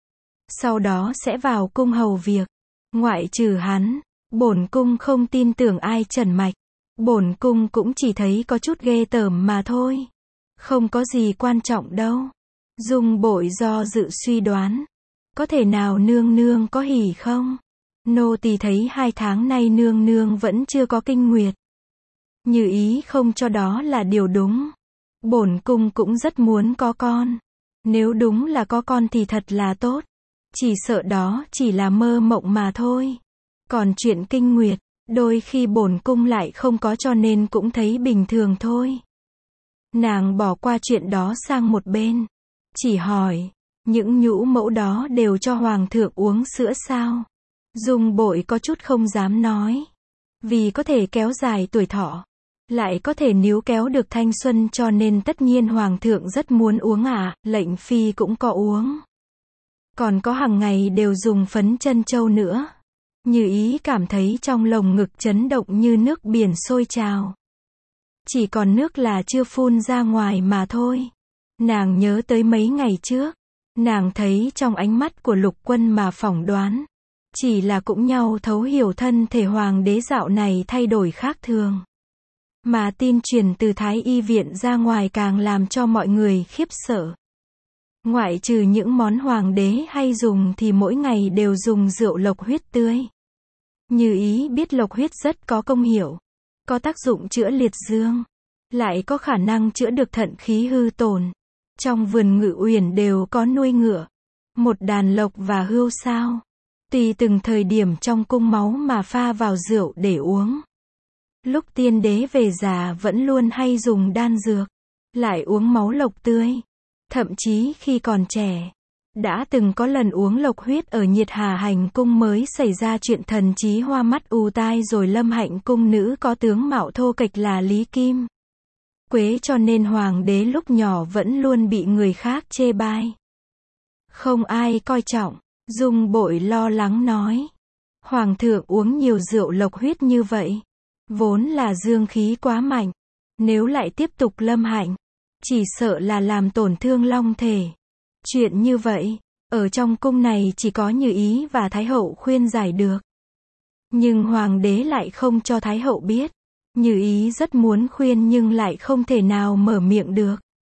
Sau đó sẽ vào cung hầu việc. Ngoại trừ hắn, bổn cung không tin tưởng ai trần mạch. Bổn cung cũng chỉ thấy có chút ghê tởm mà thôi. Không có gì quan trọng đâu. Dung Bội do dự suy đoán. Có thể nào nương nương có hỉ không? Nô tỳ thấy hai tháng nay nương nương vẫn chưa có kinh nguyệt. Như Ý không cho đó là điều đúng. Bổn cung cũng rất muốn có con. Nếu đúng là có con thì thật là tốt. Chỉ sợ đó chỉ là mơ mộng mà thôi. Còn chuyện kinh nguyệt, đôi khi bổn cung lại không có cho nên cũng thấy bình thường thôi. Nàng bỏ qua chuyện đó sang một bên. Chỉ hỏi, những nhũ mẫu đó đều cho Hoàng thượng uống sữa sao? Dung Bội có chút không dám nói. Vì có thể kéo dài tuổi thọ. Lại có thể níu kéo được thanh xuân cho nên tất nhiên Hoàng thượng rất muốn uống à, lệnh Phi cũng có uống. Còn có hàng ngày đều dùng phấn chân châu nữa. Như Ý cảm thấy trong lồng ngực chấn động như nước biển sôi trào. Chỉ còn nước là chưa phun ra ngoài mà thôi. Nàng nhớ tới mấy ngày trước. Nàng thấy trong ánh mắt của Lục Quân mà phỏng đoán. Chỉ là cũng nhau thấu hiểu thân thể hoàng đế dạo này thay đổi khác thường. Mà tin truyền từ Thái Y viện ra ngoài càng làm cho mọi người khiếp sợ. Ngoại trừ những món hoàng đế hay dùng thì mỗi ngày đều dùng rượu lộc huyết tươi. Như Ý biết lộc huyết rất có công hiệu. Có tác dụng chữa liệt dương. Lại có khả năng chữa được thận khí hư tổn. Trong vườn Ngự Uyển đều có nuôi ngựa. Một đàn lộc và hươu sao. Tùy từng thời điểm trong cung máu mà pha vào rượu để uống. Lúc tiên đế về già vẫn luôn hay dùng đan dược. Lại uống máu lộc tươi. Thậm chí khi còn trẻ. Đã từng có lần uống lộc huyết ở Nhiệt Hà Hành cung mới xảy ra chuyện thần trí hoa mắt ù tai rồi Lâm Hạnh cung nữ có tướng mạo thô kệch là Lý Kim Quế cho nên hoàng đế lúc nhỏ vẫn luôn bị người khác chê bai. Không ai coi trọng. Dung Bội lo lắng nói. Hoàng thượng uống nhiều rượu lộc huyết như vậy. Vốn là dương khí quá mạnh. Nếu lại tiếp tục lâm hạnh. Chỉ sợ là làm tổn thương long thể. Chuyện như vậy, ở trong cung này chỉ có Như Ý và Thái hậu khuyên giải được. Nhưng hoàng đế lại không cho Thái hậu biết. Như Ý rất muốn khuyên nhưng lại không thể nào mở miệng được.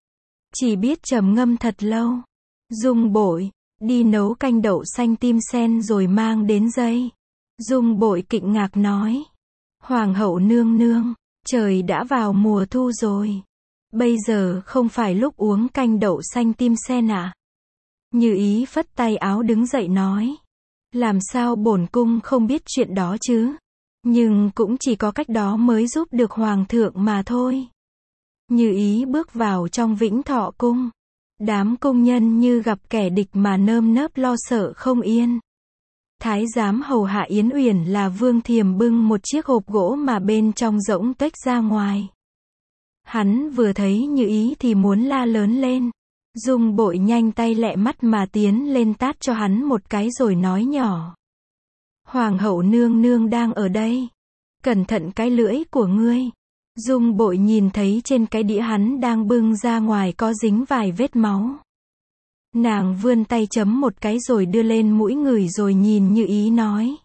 Chỉ biết trầm ngâm thật lâu. Dung Bội, đi nấu canh đậu xanh tim sen rồi mang đến dây. Dung Bội kinh ngạc nói. Hoàng hậu nương nương, trời đã vào mùa thu rồi. Bây giờ không phải lúc uống canh đậu xanh tim sen à? Như Ý phất tay áo đứng dậy nói. Làm sao bổn cung không biết chuyện đó chứ? Nhưng cũng chỉ có cách đó mới giúp được hoàng thượng mà thôi. Như Ý bước vào trong Vĩnh Thọ cung. Đám công nhân như gặp kẻ địch mà nơm nớp lo sợ không yên. Thái giám hầu hạ Yến Uyển là Vương Thiềm bưng một chiếc hộp gỗ mà bên trong rỗng tuếch ra ngoài. Hắn vừa thấy Như Ý thì muốn la lớn lên. Dung Bội nhanh tay lẹ mắt mà tiến lên tát cho hắn một cái rồi nói nhỏ. Hoàng hậu nương nương đang ở đây. Cẩn thận cái lưỡi của ngươi. Dung Bội nhìn thấy trên cái đĩa hắn đang bưng ra ngoài có dính vài vết máu. Nàng vươn tay chấm một cái rồi đưa lên mũi ngửi rồi nhìn Như Ý nói.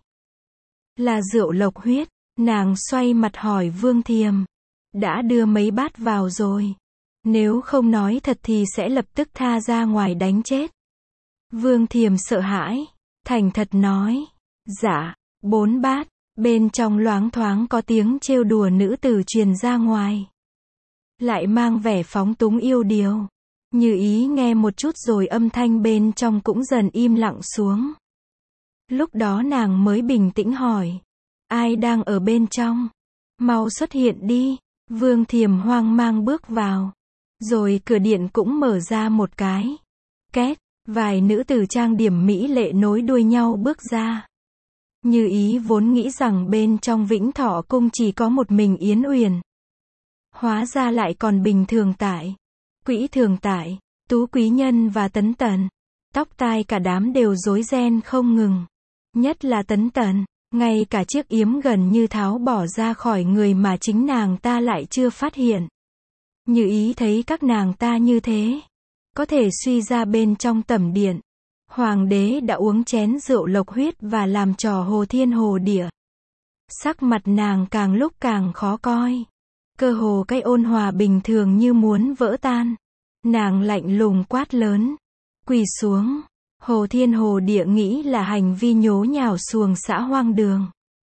Là rượu lộc huyết. Nàng xoay mặt hỏi Vương Thiềm. Đã đưa mấy bát vào rồi. Nếu không nói thật thì sẽ lập tức tha ra ngoài đánh chết. Vương Thiềm sợ hãi. Thành thật nói. Dạ, bốn bát. Bên trong loáng thoáng có tiếng trêu đùa nữ tử truyền ra ngoài. Lại mang vẻ phóng túng yêu điều. Như Ý nghe một chút rồi âm thanh bên trong cũng dần im lặng xuống. Lúc đó nàng mới bình tĩnh hỏi. Ai đang ở bên trong? Mau xuất hiện đi. Vương Thiềm hoang mang bước vào. Rồi cửa điện cũng mở ra một cái. Két, vài nữ tử trang điểm mỹ lệ nối đuôi nhau bước ra. Như Ý vốn nghĩ rằng bên trong Vĩnh Thọ cung chỉ có một mình Yến Uyển. Hóa ra lại còn Bình Thường Tại, Quỹ Thường Tại, Tú Quý Nhân và Tấn Tần. Tóc tai cả đám đều rối ren không ngừng. Nhất là Tấn Tần, ngay cả chiếc yếm gần như tháo bỏ ra khỏi người mà chính nàng ta lại chưa phát hiện. Như Ý thấy các nàng ta như thế, có thể suy ra bên trong tẩm điện. Hoàng đế đã uống chén rượu lộc huyết và làm trò hồ thiên hồ địa. Sắc mặt nàng càng lúc càng khó coi. Cơ hồ cái ôn hòa bình thường như muốn vỡ tan. Nàng lạnh lùng quát lớn. Quỳ xuống. Hồ thiên hồ địa nghĩ là hành vi nhố nhào xuồng xã hoang đường.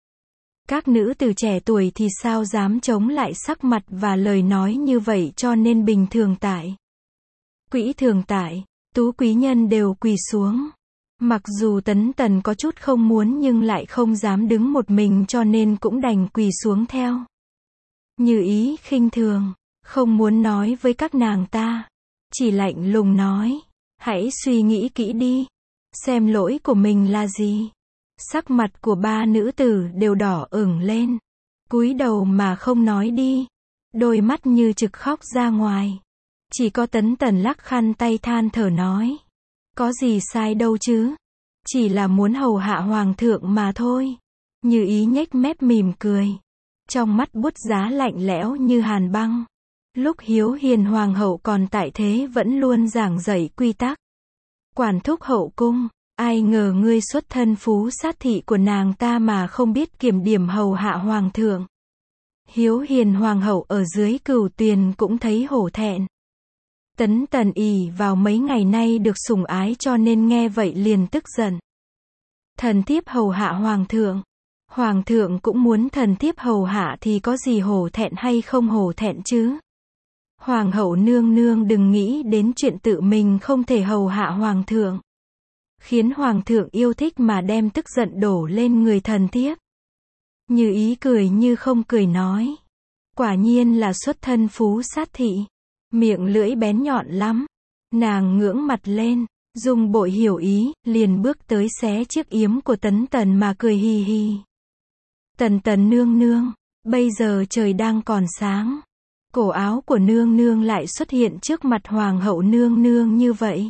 Các nữ từ trẻ tuổi thì sao dám chống lại sắc mặt và lời nói như vậy cho nên Bình Thường Tại, Quỹ Thường Tại, Tú Quý Nhân đều quỳ xuống. Mặc dù Tấn Tần có chút không muốn nhưng lại không dám đứng một mình cho nên cũng đành quỳ xuống theo. Như Ý khinh thường, không muốn nói với các nàng ta. Chỉ lạnh lùng nói. Hãy suy nghĩ kỹ đi. Xem lỗi của mình là gì. Sắc mặt của ba nữ tử đều đỏ ửng lên. Cúi đầu mà không nói đi. Đôi mắt như trực khóc ra ngoài. Chỉ có Tấn Tần lắc khăn tay than thở nói. Có gì sai đâu chứ. Chỉ là muốn hầu hạ hoàng thượng mà thôi. Như Ý nhếch mép mỉm cười. Trong mắt bút giá lạnh lẽo như hàn băng. Lúc Hiếu Hiền hoàng hậu còn tại thế vẫn luôn giảng dạy quy tắc. Quản thúc hậu cung. Ai ngờ ngươi xuất thân phú sát thị của nàng ta mà không biết kiểm điểm hầu hạ hoàng thượng. Hiếu Hiền hoàng hậu ở dưới Cửu Tuyền cũng thấy hổ thẹn. Tấn Tần ỷ vào mấy ngày nay được sủng ái cho nên nghe vậy liền tức giận. Thần thiếp hầu hạ hoàng thượng. Hoàng thượng cũng muốn thần thiếp hầu hạ thì có gì hổ thẹn hay không hổ thẹn chứ. Hoàng hậu nương nương đừng nghĩ đến chuyện tự mình không thể hầu hạ hoàng thượng. Khiến hoàng thượng yêu thích mà đem tức giận đổ lên người thần thiếp. Như Ý cười như không cười nói. Quả nhiên là xuất thân phú sát thị. Miệng lưỡi bén nhọn lắm. Nàng ngưỡng mặt lên. Dung Bội hiểu ý, liền bước tới xé chiếc yếm của Tấn Tần mà cười hì hì. Tần Tần nương nương, bây giờ trời đang còn sáng. Cổ áo của nương nương lại xuất hiện trước mặt hoàng hậu nương nương như vậy.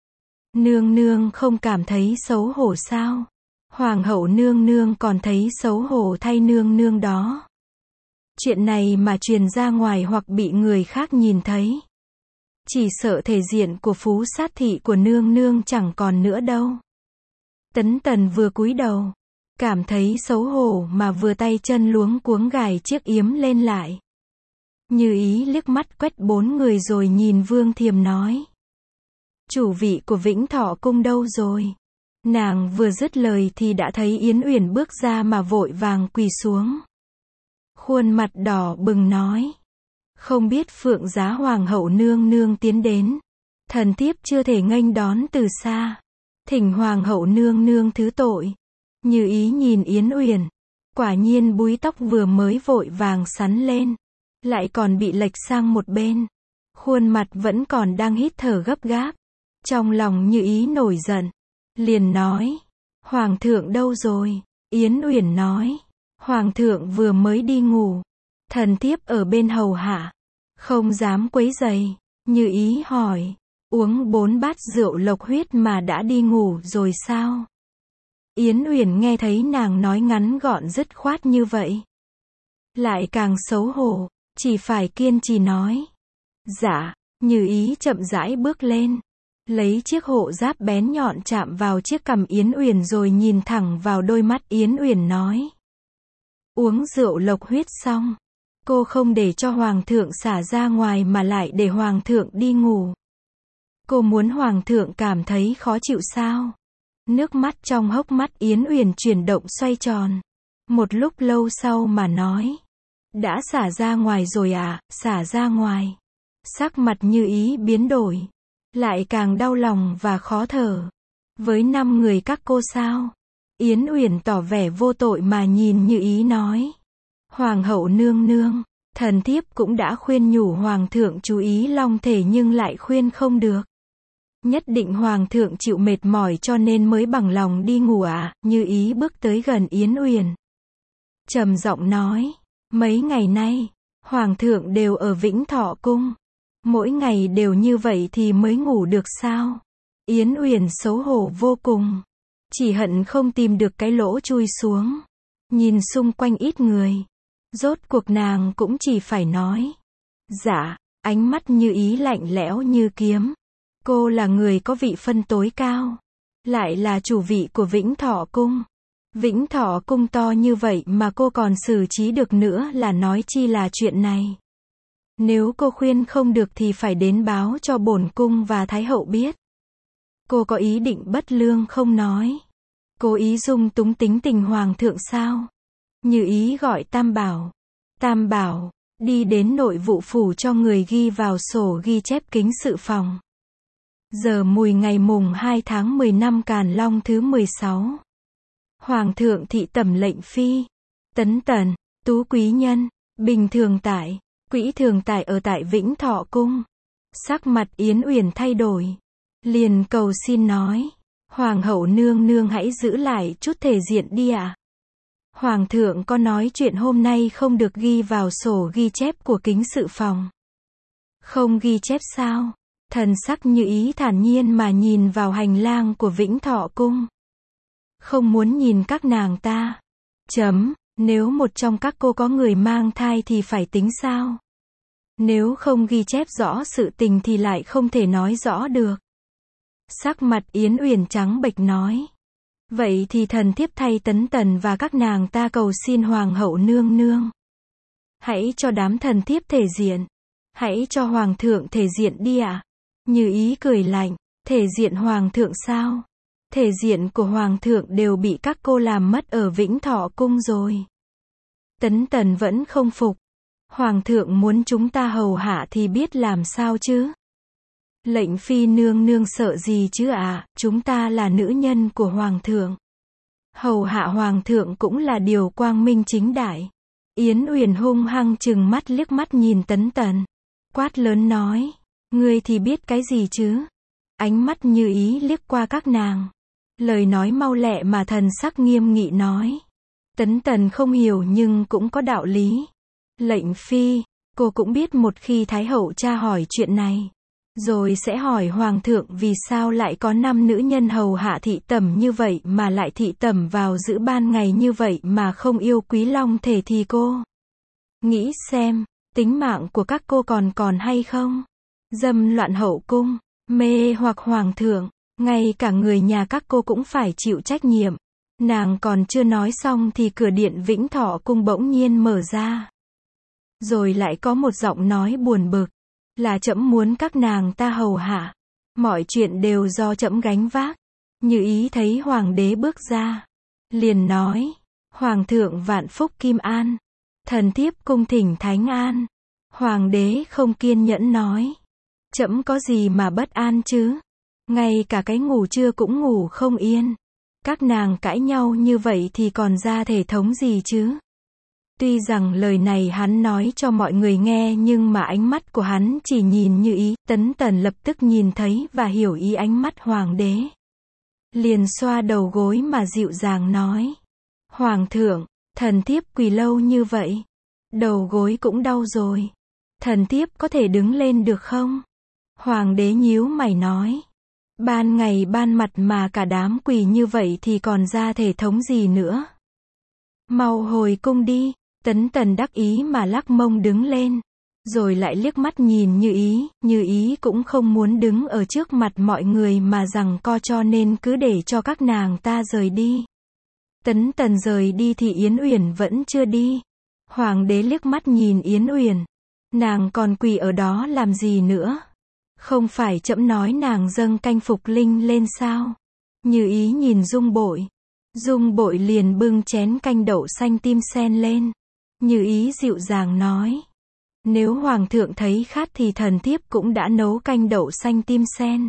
Nương nương không cảm thấy xấu hổ sao? Hoàng hậu nương nương còn thấy xấu hổ thay nương nương đó. Chuyện này mà truyền ra ngoài hoặc bị người khác nhìn thấy. Chỉ sợ thể diện của phú sát thị của nương nương chẳng còn nữa đâu. Tấn Tần vừa cúi đầu, cảm thấy xấu hổ mà vừa tay chân luống cuống gài chiếc yếm lên lại. Như Ý liếc mắt quét bốn người rồi nhìn Vương Thiềm nói. Chủ vị của Vĩnh Thọ cung đâu rồi? Nàng vừa dứt lời thì đã thấy Yến Uyển bước ra mà vội vàng quỳ xuống. Khuôn mặt đỏ bừng nói. Không biết Phượng Giá hoàng hậu nương nương tiến đến. Thần thiếp chưa thể nghênh đón từ xa. Thỉnh hoàng hậu nương nương thứ tội. Như Ý nhìn Yến Uyển. Quả nhiên búi tóc vừa mới vội vàng sắn lên. Lại còn bị lệch sang một bên. Khuôn mặt vẫn còn đang hít thở gấp gáp. Trong lòng Như Ý nổi giận. Liền nói. Hoàng thượng đâu rồi? Yến Uyển nói. Hoàng thượng vừa mới đi ngủ. Thần thiếp ở bên hầu hạ. Không dám quấy rầy. Như Ý hỏi. Uống bốn bát rượu lộc huyết mà đã đi ngủ rồi sao? Yến Uyển nghe thấy nàng nói ngắn gọn dứt khoát như vậy, lại càng xấu hổ, chỉ phải kiên trì nói. Dạ. Như Ý chậm rãi bước lên, lấy chiếc hộ giáp bén nhọn chạm vào chiếc cằm Yến Uyển rồi nhìn thẳng vào đôi mắt Yến Uyển nói. Uống rượu lộc huyết xong, cô không để cho hoàng thượng xả ra ngoài mà lại để hoàng thượng đi ngủ. Cô muốn hoàng thượng cảm thấy khó chịu sao? Nước mắt trong hốc mắt Yến Uyển chuyển động xoay tròn. Một lúc lâu sau mà nói. Đã xả ra ngoài rồi à, xả ra ngoài. Sắc mặt Như Ý biến đổi. Lại càng đau lòng và khó thở. Với năm người các cô sao? Yến Uyển tỏ vẻ vô tội mà nhìn Như Ý nói. Hoàng hậu nương nương, thần thiếp cũng đã khuyên nhủ hoàng thượng chú ý long thể nhưng lại khuyên không được. Nhất định hoàng thượng chịu mệt mỏi cho nên mới bằng lòng đi ngủ à? Như Ý bước tới gần Yến Uyển, trầm giọng nói. Mấy ngày nay, hoàng thượng đều ở Vĩnh Thọ cung. Mỗi ngày đều như vậy thì mới ngủ được sao? Yến Uyển xấu hổ vô cùng. Chỉ hận không tìm được cái lỗ chui xuống. Nhìn xung quanh ít người. Rốt cuộc nàng cũng chỉ phải nói. Dạ. Ánh mắt Như Ý lạnh lẽo như kiếm. Cô là người có vị phân tối cao. Lại là chủ vị của Vĩnh Thọ cung. Vĩnh Thọ cung to như vậy mà cô còn xử trí được nữa là nói chi là chuyện này. Nếu cô khuyên không được thì phải đến báo cho bổn cung và Thái hậu biết. Cô có ý định bất lương không nói. Cố ý dung túng tính tình hoàng thượng sao? Như Ý gọi Tam Bảo. Tam Bảo, đi đến nội vụ phủ cho người ghi vào sổ ghi chép kính sự phòng. Giờ mùi ngày mùng hai tháng mười năm Càn Long thứ mười sáu. Hoàng thượng thị tẩm lệnh phi, Tấn Tần, Tú Quý Nhân, bình thường tại, quỹ thường tại ở tại Vĩnh Thọ cung. Sắc mặt Yến Uyển thay đổi, liền cầu xin nói. Hoàng hậu nương nương hãy giữ lại chút thể diện đi ạ. À? Hoàng thượng có nói chuyện hôm nay không được ghi vào sổ ghi chép của kính sự phòng. Không ghi chép sao? Thần sắc Như Ý thản nhiên mà nhìn vào hành lang của Vĩnh Thọ cung. Không muốn nhìn các nàng ta. Chấm, nếu một trong các cô có người mang thai thì phải tính sao? Nếu không ghi chép rõ sự tình thì lại không thể nói rõ được. Sắc mặt Yến Uyển trắng bệch nói. Vậy thì thần thiếp thay Tấn Tần và các nàng ta cầu xin hoàng hậu nương nương. Hãy cho đám thần thiếp thể diện. Hãy cho hoàng thượng thể diện đi ạ. À? Như Ý cười lạnh. Thể diện hoàng thượng sao? Thể diện của hoàng thượng đều bị các cô làm mất ở Vĩnh Thọ cung rồi. Tấn Tần vẫn không phục. Hoàng thượng muốn chúng ta hầu hạ thì biết làm sao chứ? Lệnh phi nương nương sợ gì chứ ạ? À? Chúng ta là nữ nhân của hoàng thượng. Hầu hạ hoàng thượng cũng là điều quang minh chính đại. Yến Uyển hung hăng trừng mắt liếc mắt nhìn Tấn Tần. Quát lớn nói. Ngươi thì biết cái gì chứ? Ánh mắt Như Ý liếc qua các nàng. Lời nói mau lẹ mà thần sắc nghiêm nghị nói. Tấn Tần không hiểu nhưng cũng có đạo lý. Lệnh phi, cô cũng biết một khi Thái hậu tra hỏi chuyện này, rồi sẽ hỏi hoàng thượng vì sao lại có năm nữ nhân hầu hạ thị tẩm như vậy mà lại thị tẩm vào giữa ban ngày như vậy mà không yêu quý long thể thì cô. Nghĩ xem, tính mạng của các cô còn còn hay không? Dâm loạn hậu cung, mê hoặc hoàng thượng, ngay cả người nhà các cô cũng phải chịu trách nhiệm. Nàng còn chưa nói xong thì cửa điện Vĩnh Thọ cung bỗng nhiên mở ra. Rồi lại có một giọng nói buồn bực. Là trẫm muốn các nàng ta hầu hạ. Mọi chuyện đều do trẫm gánh vác. Như Ý thấy hoàng đế bước ra. Liền nói. Hoàng thượng vạn phúc kim an. Thần thiếp cung thỉnh thánh an. Hoàng đế không kiên nhẫn nói. Trẫm có gì mà bất an chứ? Ngay cả cái ngủ trưa cũng ngủ không yên. Các nàng cãi nhau như vậy thì còn ra thể thống gì chứ? Tuy rằng lời này hắn nói cho mọi người nghe nhưng mà ánh mắt của hắn chỉ nhìn Như Ý. Tấn Tần lập tức nhìn thấy và hiểu ý ánh mắt hoàng đế. Liền xoa đầu gối mà dịu dàng nói. Hoàng thượng, thần thiếp quỳ lâu như vậy. Đầu gối cũng đau rồi. Thần thiếp có thể đứng lên được không? Hoàng đế nhíu mày nói. Ban ngày ban mặt mà cả đám quỳ như vậy thì còn ra thể thống gì nữa? Mau hồi cung đi. Tấn Tần đắc ý mà lắc mông đứng lên. Rồi lại liếc mắt nhìn Như Ý, Như Ý cũng không muốn đứng ở trước mặt mọi người mà rằng co cho nên cứ để cho các nàng ta rời đi. Tấn Tần rời đi thì Yến Uyển vẫn chưa đi. Hoàng đế liếc mắt nhìn Yến Uyển. Nàng còn quỳ ở đó làm gì nữa? Không phải trẫm nói nàng dâng canh phục linh lên sao? Như Ý nhìn Dung Bội. Dung Bội liền bưng chén canh đậu xanh tim sen lên. Như Ý dịu dàng nói. Nếu Hoàng thượng thấy khát thì thần thiếp cũng đã nấu canh đậu xanh tim sen.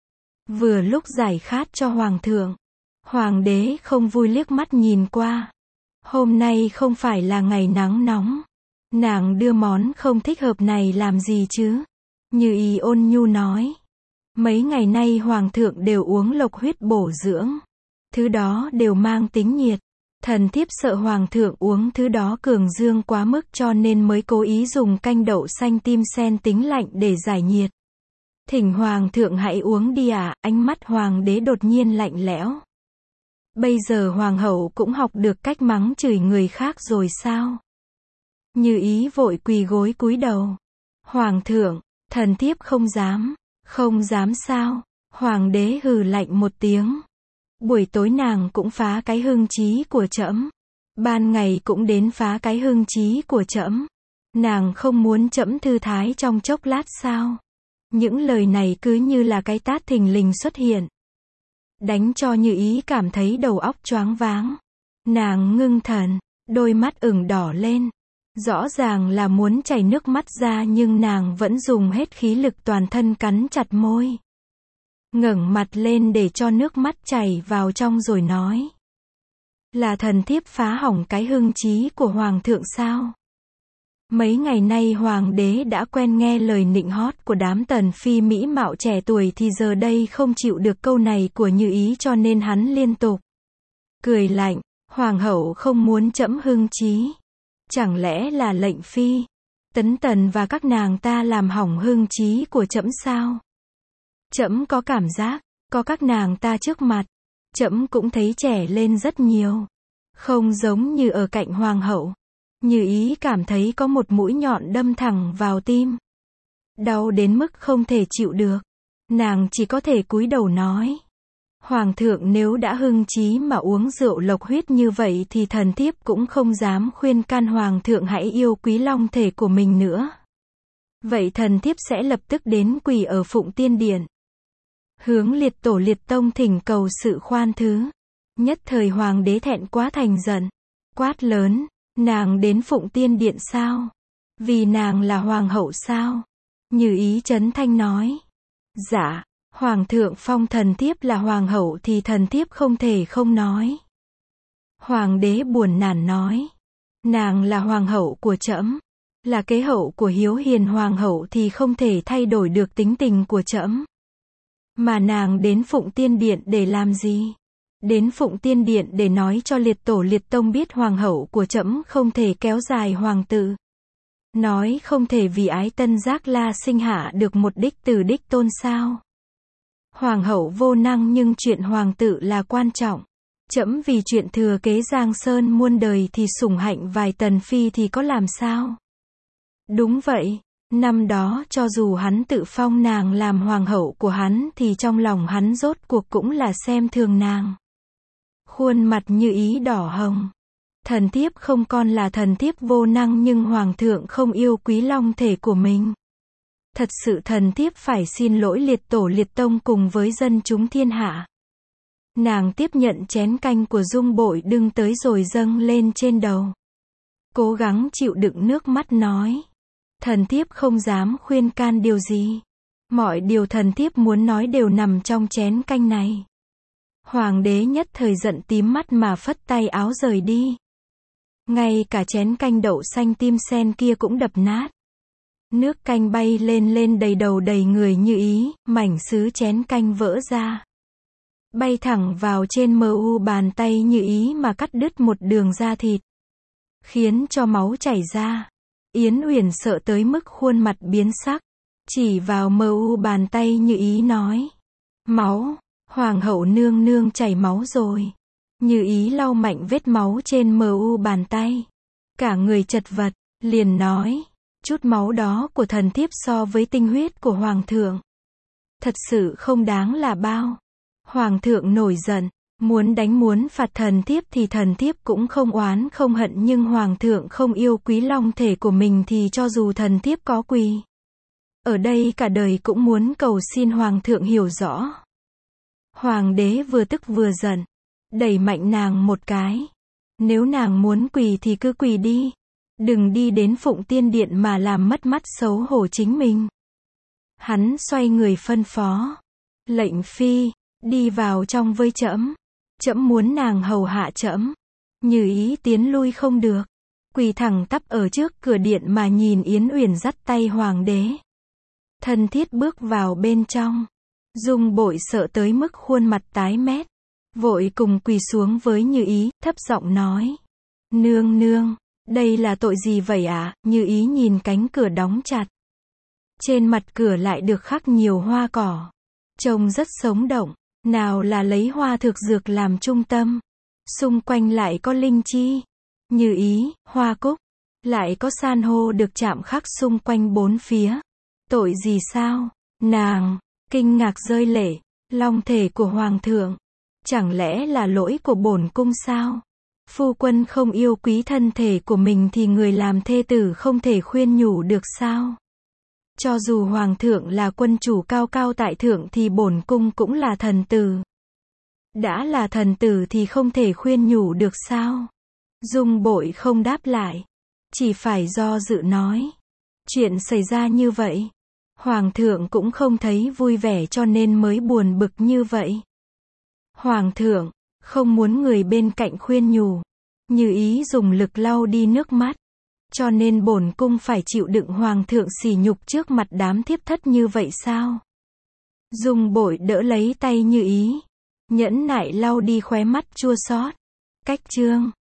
Vừa lúc giải khát cho Hoàng thượng. Hoàng đế không vui liếc mắt nhìn qua. Hôm nay không phải là ngày nắng nóng. Nàng đưa món không thích hợp này làm gì chứ? Như Ý ôn nhu nói. Mấy ngày nay Hoàng thượng đều uống lộc huyết bổ dưỡng. Thứ đó đều mang tính nhiệt. Thần thiếp sợ Hoàng thượng uống thứ đó cường dương quá mức cho nên mới cố ý dùng canh đậu xanh tim sen tính lạnh để giải nhiệt. Thỉnh Hoàng thượng hãy uống đi ạ. À, ánh mắt Hoàng đế đột nhiên lạnh lẽo. Bây giờ Hoàng hậu cũng học được cách mắng chửi người khác rồi sao? Như Ý vội quỳ gối cúi đầu. Hoàng thượng, thần thiếp không dám. Không dám sao? Hoàng đế hừ lạnh một tiếng. Buổi tối nàng cũng phá cái hưng trí của trẫm. Ban ngày cũng đến phá cái hưng trí của trẫm. Nàng không muốn trẫm thư thái trong chốc lát sao? Những lời này cứ như là cái tát thình lình xuất hiện. Đánh cho Như Ý cảm thấy đầu óc choáng váng. Nàng ngưng thần, đôi mắt ửng đỏ lên. Rõ ràng là muốn chảy nước mắt ra nhưng nàng vẫn dùng hết khí lực toàn thân cắn chặt môi. Ngẩng mặt lên để cho nước mắt chảy vào trong rồi nói. Là thần thiếp phá hỏng cái hưng trí của Hoàng thượng sao? Mấy ngày nay Hoàng đế đã quen nghe lời nịnh hót của đám tần phi mỹ mạo trẻ tuổi thì giờ đây không chịu được câu này của Như Ý cho nên hắn liên tục cười lạnh. Hoàng hậu không muốn trẫm hưng trí. Chẳng lẽ là lệnh phi, Tấn Tần và các nàng ta làm hỏng hưng trí của trẫm sao? Trẫm có cảm giác, có các nàng ta trước mặt, trẫm cũng thấy trẻ lên rất nhiều. Không giống như ở cạnh Hoàng hậu. Như Ý cảm thấy có một mũi nhọn đâm thẳng vào tim. Đau đến mức không thể chịu được. Nàng chỉ có thể cúi đầu nói. Hoàng thượng nếu đã hưng trí mà uống rượu lộc huyết như vậy thì thần thiếp cũng không dám khuyên can Hoàng thượng hãy yêu quý long thể của mình nữa. Vậy thần thiếp sẽ lập tức đến quỳ ở Phụng Tiên Điện. Hướng liệt tổ liệt tông thỉnh cầu sự khoan thứ. Nhất thời Hoàng đế thẹn quá thành giận. Quát lớn, nàng đến Phụng Tiên Điện sao? Vì nàng là Hoàng hậu sao? Như Ý trấn thanh nói. Dạ. Hoàng thượng phong thần thiếp là Hoàng hậu thì thần thiếp không thể không nói. Hoàng đế buồn nản nói. Nàng là Hoàng hậu của trẫm, là kế hậu của hiếu hiền Hoàng hậu thì không thể thay đổi được tính tình của trẫm. Mà nàng đến Phụng Tiên Điện để làm gì? Đến Phụng Tiên Điện để nói cho liệt tổ liệt tông biết Hoàng hậu của trẫm không thể kéo dài hoàng tự. Nói không thể vì ái tân giác la sinh hạ được một đích từ đích tôn sao? Hoàng hậu vô năng nhưng chuyện hoàng tự là quan trọng. Trẫm vì chuyện thừa kế Giang Sơn muôn đời thì sủng hạnh vài tần phi thì có làm sao? Đúng vậy, năm đó cho dù hắn tự phong nàng làm hoàng hậu của hắn thì trong lòng hắn rốt cuộc cũng là xem thường nàng. Khuôn mặt Như Ý đỏ hồng. Thần thiếp không còn là thần thiếp vô năng nhưng Hoàng thượng không yêu quý long thể của mình. Thật sự thần thiếp phải xin lỗi liệt tổ liệt tông cùng với dân chúng thiên hạ. Nàng tiếp nhận chén canh của Dung Bội đưng tới rồi dâng lên trên đầu. Cố gắng chịu đựng nước mắt nói. Thần thiếp không dám khuyên can điều gì. Mọi điều thần thiếp muốn nói đều nằm trong chén canh này. Hoàng đế nhất thời giận tím mắt mà phất tay áo rời đi. Ngay cả chén canh đậu xanh tim sen kia cũng đập nát. Nước canh bay lên lên đầy đầu đầy người Như Ý, mảnh sứ chén canh vỡ ra. Bay thẳng vào trên mờ u bàn tay Như Ý mà cắt đứt một đường da thịt. Khiến cho máu chảy ra. Yến Uyển sợ tới mức khuôn mặt biến sắc, chỉ vào mờ u bàn tay Như Ý nói. Máu, Hoàng hậu nương nương chảy máu rồi. Như Ý lau mạnh vết máu trên mờ u bàn tay. Cả người chật vật, liền nói. Chút máu đó của thần thiếp so với tinh huyết của Hoàng thượng. Thật sự không đáng là bao. Hoàng thượng nổi giận, muốn đánh muốn phạt thần thiếp thì thần thiếp cũng không oán không hận, nhưng Hoàng thượng không yêu quý long thể của mình thì cho dù thần thiếp có quỳ ở đây cả đời cũng muốn cầu xin Hoàng thượng hiểu rõ. Hoàng đế vừa tức vừa giận, đẩy mạnh nàng một cái. Nếu nàng muốn quỳ thì cứ quỳ đi. Đừng đi đến Phụng Tiên Điện mà làm mất mắt xấu hổ chính mình. Hắn xoay người phân phó. Lệnh phi, đi vào trong với trẫm. Trẫm muốn nàng hầu hạ trẫm. Như Ý tiến lui không được. Quỳ thẳng tắp ở trước cửa điện mà nhìn Yến Uyển dắt tay Hoàng đế. Thân thiết bước vào bên trong. Dung Bội sợ tới mức khuôn mặt tái mét. Vội cùng quỳ xuống với Như Ý, thấp giọng nói. Nương nương, đây là tội gì vậy ạ? À? Như Ý nhìn cánh cửa đóng chặt. Trên mặt cửa lại được khắc nhiều hoa cỏ. Trông rất sống động. Nào là lấy hoa thực dược làm trung tâm. Xung quanh lại có linh chi. Như Ý, hoa cúc. Lại có san hô được chạm khắc xung quanh bốn phía. Tội gì sao? Nàng kinh ngạc rơi lệ. Long thể của Hoàng thượng. Chẳng lẽ là lỗi của bổn cung sao? Phu quân không yêu quý thân thể của mình thì người làm thê tử không thể khuyên nhủ được sao? Cho dù Hoàng thượng là quân chủ cao cao tại thượng thì bổn cung cũng là thần tử. Đã là thần tử thì không thể khuyên nhủ được sao? Dung Bội không đáp lại. Chỉ phải do dự nói. Chuyện xảy ra như vậy. Hoàng thượng cũng không thấy vui vẻ cho nên mới buồn bực như vậy. Hoàng thượng không muốn người bên cạnh khuyên nhủ. Như Ý dùng lực lau đi nước mắt. Cho nên bổn cung phải chịu đựng Hoàng thượng sỉ nhục trước mặt đám thiếp thất như vậy sao? Dung Bội đỡ lấy tay Như Ý. Nhẫn nại lau đi khóe mắt chua xót. Cách chương